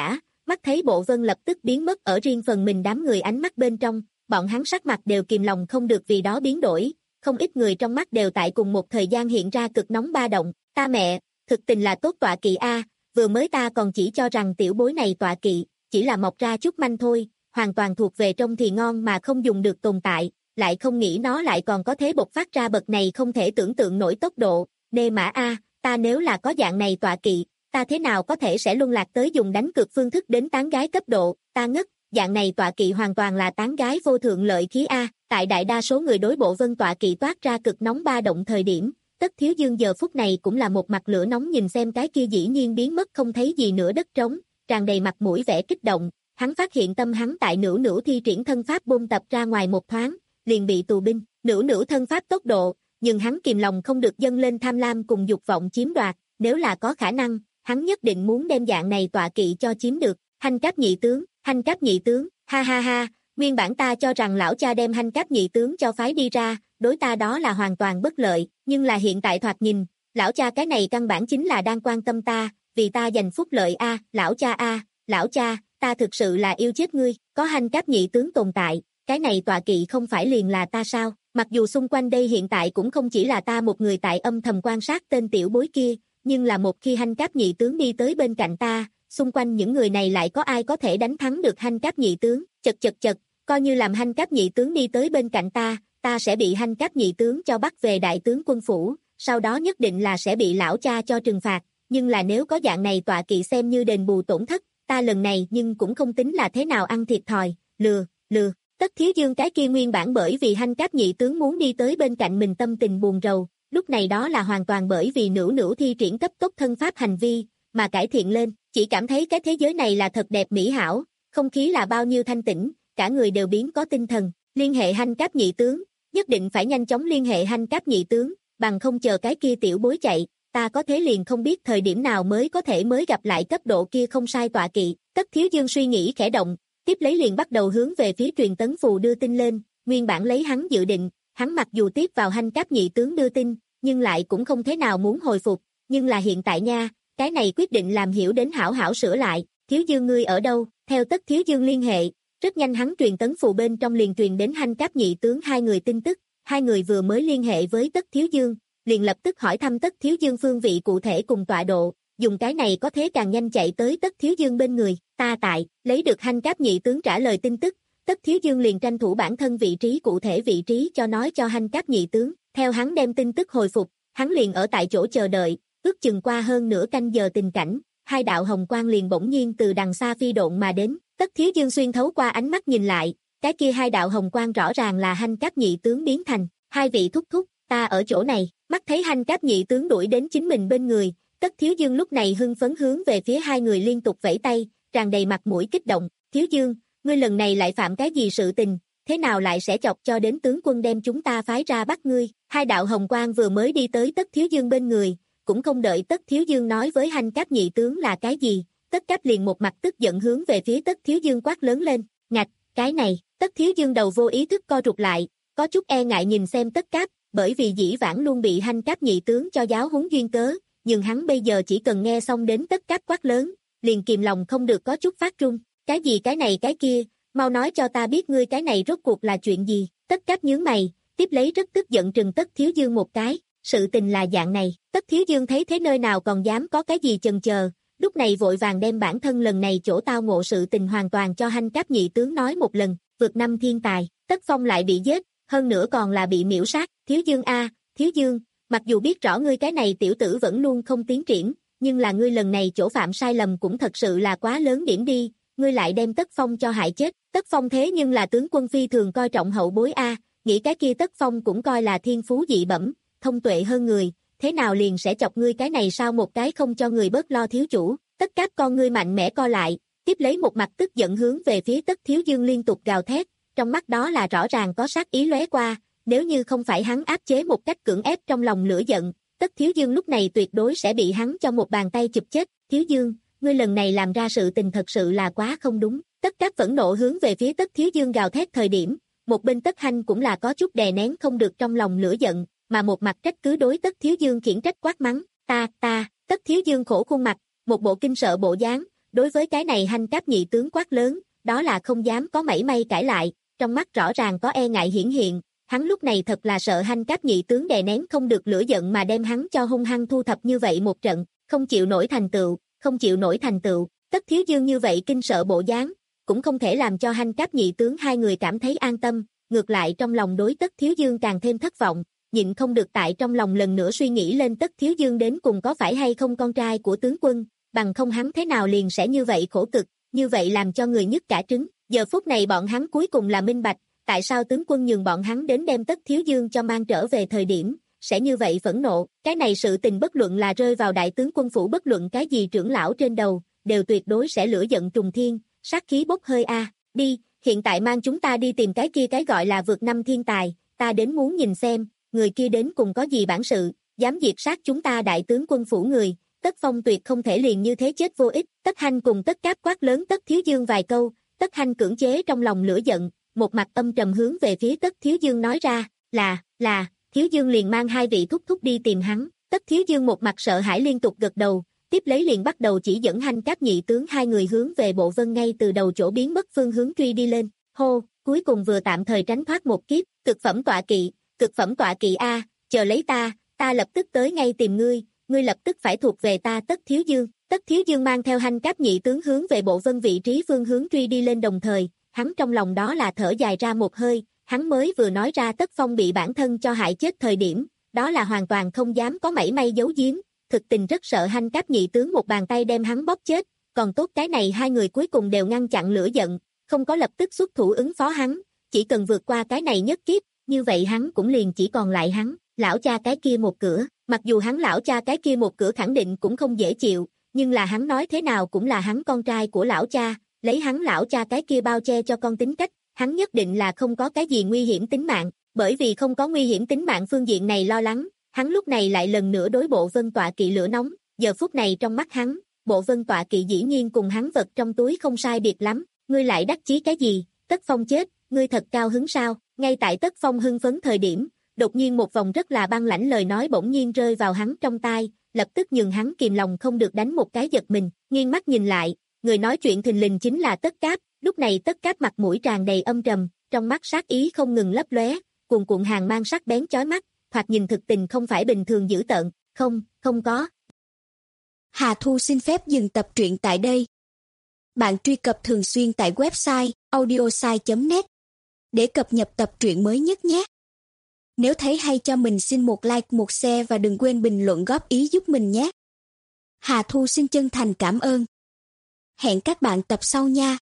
mắt thấy Bộ Vân lập tức biến mất ở riêng phần mình đám người ánh mắt bên trong, bọn hắn sắc mặt đều kìm lòng không được vì đó biến đổi, không ít người trong mắt đều tại cùng một thời gian hiện ra cực nóng ba động, ta mẹ, thực tình là tốt tọa kỵ a, vừa mới ta còn chỉ cho rằng tiểu bối này tọa kỵ, chỉ là mọc ra chút manh thôi, hoàn toàn thuộc về trong thì ngon mà không dùng được tồn tại, lại không nghĩ nó lại còn có thế bộc phát ra bậc này không thể tưởng tượng nổi tốc độ, nê mã a, ta nếu là có dạng này tọa kỵ, ta thế nào có thể sẽ luân lạc tới dùng đánh cược phương thức đến tán gái cấp độ, ta ngất, dạng này tọa kỵ hoàn toàn là tán gái vô thượng lợi khí a, tại đại đa số người đối Bộ Vân tọa kỵ toát ra cực nóng ba động thời điểm, Tất Thiếu Dương giờ phút này cũng là một mặt lửa nóng nhìn xem cái kia dĩ nhiên biến mất không thấy gì nữa đất trống, tràn đầy mặt mũi vẻ kích động, hắn phát hiện tâm hắn tại Nữu Nữu thi triển thân pháp bôn tập ra ngoài một thoáng, liền bị tù binh, Nữu Nữu thân pháp tốc độ, nhưng hắn kìm lòng không được dâng lên tham lam cùng dục vọng chiếm đoạt, nếu là có khả năng, hắn nhất định muốn đem dạng này tọa kỵ cho chiếm được, Hành Cáp nhị tướng, Hành Cáp nhị tướng, ha ha ha, nguyên bản ta cho rằng lão cha đem Hành Cáp nhị tướng cho phái đi ra, đối ta đó là hoàn toàn bất lợi, nhưng là hiện tại thoạt nhìn, lão cha cái này căn bản chính là đang quan tâm ta, vì ta giành phúc lợi a, lão cha a, lão cha, ta thực sự là yêu chết ngươi, có Hành Cáp nhị tướng tồn tại, cái này tọa kỵ không phải liền là ta sao, mặc dù xung quanh đây hiện tại cũng không chỉ là ta một người tại âm thầm quan sát tên tiểu bối kia, nhưng là một khi Hành Cáp nhị tướng đi tới bên cạnh ta, xung quanh những người này lại có ai có thể đánh thắng được Hành Cáp nhị tướng, chật chật chật, coi như làm Hành Cáp nhị tướng đi tới bên cạnh ta, ta sẽ bị Hành Cáp nhị tướng cho bắt về đại tướng quân phủ, sau đó nhất định là sẽ bị lão cha cho trừng phạt, nhưng là nếu có dạng này tọa kỵ xem như đền bù tổn thất, ta lần này nhưng cũng không tính là thế nào ăn thiệt thòi, lừa, lừa. Tất Thiếu Dương cái kia nguyên bản bởi vì Hành Cáp nhị tướng muốn đi tới bên cạnh mình tâm tình buồn rầu, lúc này đó là hoàn toàn bởi vì Nữu Nữu thi triển cấp tốc thân pháp hành vi, mà cải thiện lên, chỉ cảm thấy cái thế giới này là thật đẹp mỹ hảo, không khí là bao nhiêu thanh tĩnh, cả người đều biến có tinh thần, liên hệ Hành Cáp nhị tướng, nhất định phải nhanh chóng liên hệ Hành Cáp nhị tướng, bằng không chờ cái kia tiểu bối chạy, ta có thế liền không biết thời điểm nào mới có thể mới gặp lại cấp độ kia không sai tọa kỵ, Tất Thiếu Dương suy nghĩ khẽ động, tiếp lấy liền bắt đầu hướng về phía truyền tấn phù đưa tin lên, nguyên bản lấy hắn dự định, hắn mặc dù tiếp vào Hành Cáp nhị tướng đưa tin, nhưng lại cũng không thế nào muốn hồi phục, nhưng là hiện tại nha, cái này quyết định làm hiểu đến hảo hảo sửa lại, Thiếu Dương ngươi ở đâu, theo Tất Thiếu Dương liên hệ, rất nhanh hắn truyền tấn phù bên trong liền truyền đến Hành Cáp nhị tướng hai người tin tức, hai người vừa mới liên hệ với Tất Thiếu Dương, liền lập tức hỏi thăm Tất Thiếu Dương phương vị cụ thể cùng tọa độ, dùng cái này có thế càng nhanh chạy tới Tất Thiếu Dương bên người, ta tại, lấy được Hành Cáp nhị tướng trả lời tin tức, Tất Thiếu Dương liền tranh thủ bản thân vị trí cụ thể vị trí cho nói cho Hành Cáp nhị tướng, theo hắn đem tin tức hồi phục, hắn liền ở tại chỗ chờ đợi, ước chừng qua hơn nửa canh giờ tình cảnh, hai đạo hồng quang liền bỗng nhiên từ đằng xa phi độn mà đến, Tất Thiếu Dương xuyên thấu qua ánh mắt nhìn lại, cái kia hai đạo hồng quang rõ ràng là Hành Cáp nhị tướng biến thành, hai vị thúc thúc, ta ở chỗ này, mắt thấy Hành Cáp nhị tướng đuổi đến chính mình bên người, Tất Thiếu Dương lúc này hưng phấn hướng về phía hai người liên tục vẫy tay, tràn đầy mặt mũi kích động, Thiếu Dương, ngươi lần này lại phạm cái gì sự tình, thế nào lại sẽ chọc cho đến tướng quân đem chúng ta phái ra bắt ngươi, hai đạo hồng quang vừa mới đi tới Tất Thiếu Dương bên người, cũng không đợi Tất Thiếu Dương nói với Hành Cáp nhị tướng là cái gì, Tất Cáp liền một mặt tức giận hướng về phía Tất Thiếu Dương quát lớn lên, ngạch, cái này, Tất Thiếu Dương đầu vô ý thức co rụt lại, có chút e ngại nhìn xem Tất Cáp, bởi vì dĩ vãng luôn bị Hành Cáp nhị tướng cho giáo huấn duyên cớ, nhưng hắn bây giờ chỉ cần nghe xong đến Tất Cáp quát lớn, liền kìm lòng không được có chút phát run, cái gì cái này cái kia, mau nói cho ta biết ngươi cái này rốt cuộc là chuyện gì, Tất Cáp nhướng mày, tiếp lấy rất tức giận trừng Tất Thiếu Dương một cái, sự tình là dạng này, Tất Thiếu Dương thấy thế nơi nào còn dám có cái gì chần chờ, lúc này vội vàng đem bản thân lần này chỗ tao ngộ sự tình hoàn toàn cho Hành Cáp nhị tướng nói một lần, vượt năm thiên tài, Tất Phong lại bị giết, hơn nữa còn là bị miễu sát, Thiếu Dương a, Thiếu Dương, mặc dù biết rõ ngươi cái này tiểu tử vẫn luôn không tiến triển, nhưng là ngươi lần này chỗ phạm sai lầm cũng thật sự là quá lớn điểm đi, ngươi lại đem Tất Phong cho hại chết, Tất Phong thế nhưng là tướng quân phi thường coi trọng hậu bối a, nghĩ cái kia Tất Phong cũng coi là thiên phú dị bẩm, thông tuệ hơn người, thế nào liền sẽ chọc ngươi cái này sao một cái không cho người bớt lo thiếu chủ, Tất Cáp con ngươi mạnh mẽ co lại, tiếp lấy một mặt tức giận hướng về phía Tất Thiếu Dương liên tục gào thét, trong mắt đó là rõ ràng có sát ý lóe qua, nếu như không phải hắn áp chế một cách cưỡng ép trong lòng lửa giận, Tất Thiếu Dương lúc này tuyệt đối sẽ bị hắn cho một bàn tay chụp chết, Thiếu Dương, ngươi lần này làm ra sự tình thật sự là quá không đúng, Tất Cáp phẫn nộ hướng về phía Tất Thiếu Dương gào thét thời điểm, một bên Tất Hanh cũng là có chút đè nén không được trong lòng lửa giận, mà một mặt trách cứ đối Tất Thiếu Dương khiển trách quát mắng, ta, ta, Tất Thiếu Dương khổ khuôn mặt, một bộ kinh sợ bộ dáng, Đối với cái này Hành Cáp nhị tướng quát lớn, đó là không dám có mảy may cãi lại, trong mắt rõ ràng có e ngại hiển hiện, hắn lúc này thật là sợ Hành Cáp nhị tướng đè nén không được lửa giận mà đem hắn cho hung hăng thu thập như vậy một trận, không chịu nổi thành tựu, không chịu nổi thành tựu, Tất Thiếu Dương như vậy kinh sợ bộ dáng, cũng không thể làm cho Hành Cáp nhị tướng hai người cảm thấy an tâm, ngược lại trong lòng đối Tất Thiếu Dương càng thêm thất vọng, nhịn không được tại trong lòng lần nữa suy nghĩ lên Tất Thiếu Dương đến cùng có phải hay không con trai của tướng quân, bằng không hắn thế nào liền sẽ như vậy khổ cực, như vậy làm cho người nhức cả trứng. Giờ phút này bọn hắn cuối cùng là minh bạch, tại sao tướng quân nhường bọn hắn đến đem Tất Thiếu Dương cho mang trở về thời điểm, sẽ như vậy phẫn nộ, cái này sự tình bất luận là rơi vào đại tướng quân phủ bất luận cái gì trưởng lão trên đầu, đều tuyệt đối sẽ lửa giận trùng thiên, sát khí bốc hơi a. Đi, hiện tại mang chúng ta đi tìm cái kia cái gọi là vượt năm thiên tài, ta đến muốn nhìn xem, người kia đến cùng có gì bản sự, dám diệt sát chúng ta đại tướng quân phủ người. Tất Phong tuyệt không thể liền như thế chết vô ích, Tất Hanh cùng Tất Cáp quát lớn Tất Thiếu Dương vài câu, Tất Hanh cưỡng chế trong lòng lửa giận, một mặt âm trầm hướng về phía Tất Thiếu Dương nói ra, là, là, Thiếu Dương liền mang hai vị thúc thúc đi tìm hắn, Tất Thiếu Dương một mặt sợ hãi liên tục gật đầu, tiếp lấy liền bắt đầu chỉ dẫn Hành Cáp nhị tướng hai người hướng về bộ vân ngay từ đầu chỗ biến mất phương hướng truy đi lên, hô, cuối cùng vừa tạm thời tránh thoát một kiếp, cực phẩm tọa kỵ, cực phẩm tọa kỵ a, chờ lấy ta, ta lập tức tới ngay tìm ngươi. Ngươi lập tức phải thuộc về ta Tất Thiếu Dương. Tất Thiếu Dương mang theo Hành Cáp nhị tướng hướng về bộ vân vị trí phương hướng truy đi lên đồng thời, hắn trong lòng đó là thở dài ra một hơi, hắn mới vừa nói ra Tất Phong bị bản thân cho hại chết thời điểm, đó là hoàn toàn không dám có mảy may giấu giếm, thực tình rất sợ Hành Cáp nhị tướng một bàn tay đem hắn bóp chết, còn tốt cái này hai người cuối cùng đều ngăn chặn lửa giận, không có lập tức xuất thủ ứng phó hắn, chỉ cần vượt qua cái này nhất kiếp, như vậy hắn cũng liền chỉ còn lại hắn, lão cha cái kia một cửa. Mặc dù hắn lão cha cái kia một cửa khẳng định cũng không dễ chịu, nhưng là hắn nói thế nào cũng là hắn con trai của lão cha, lấy hắn lão cha cái kia bao che cho con tính cách, hắn nhất định là không có cái gì nguy hiểm tính mạng, bởi vì không có nguy hiểm tính mạng phương diện này lo lắng, hắn lúc này lại lần nữa đối bộ vân tọa kỵ lửa nóng, giờ phút này trong mắt hắn, bộ vân tọa kỵ dĩ nhiên cùng hắn vật trong túi không sai biệt lắm, ngươi lại đắc chí cái gì, Tất Phong chết, ngươi thật cao hứng sao, ngay tại Tất Phong hưng phấn thời điểm, đột nhiên một vòng rất là băng lãnh lời nói bỗng nhiên rơi vào hắn trong tai, lập tức nhường hắn kìm lòng không được đánh một cái giật mình, nghiêng mắt nhìn lại, người nói chuyện thình lình chính là Tất Cáp, lúc này Tất Cáp mặt mũi tràn đầy âm trầm, trong mắt sát ý không ngừng lấp lóe, cuồn cuộn hàng mang sắc bén chói mắt, thoạt nhìn thực tình không phải bình thường dữ tợn, không, không có. Hà Thu xin phép dừng tập truyện tại đây. Bạn truy cập thường xuyên tại website audiosai chấm net để cập nhật tập truyện mới nhất nhé. Nếu thấy hay cho mình xin một like, một share và đừng quên bình luận góp ý giúp mình nhé. Hà Thu xin chân thành cảm ơn. Hẹn các bạn tập sau nha.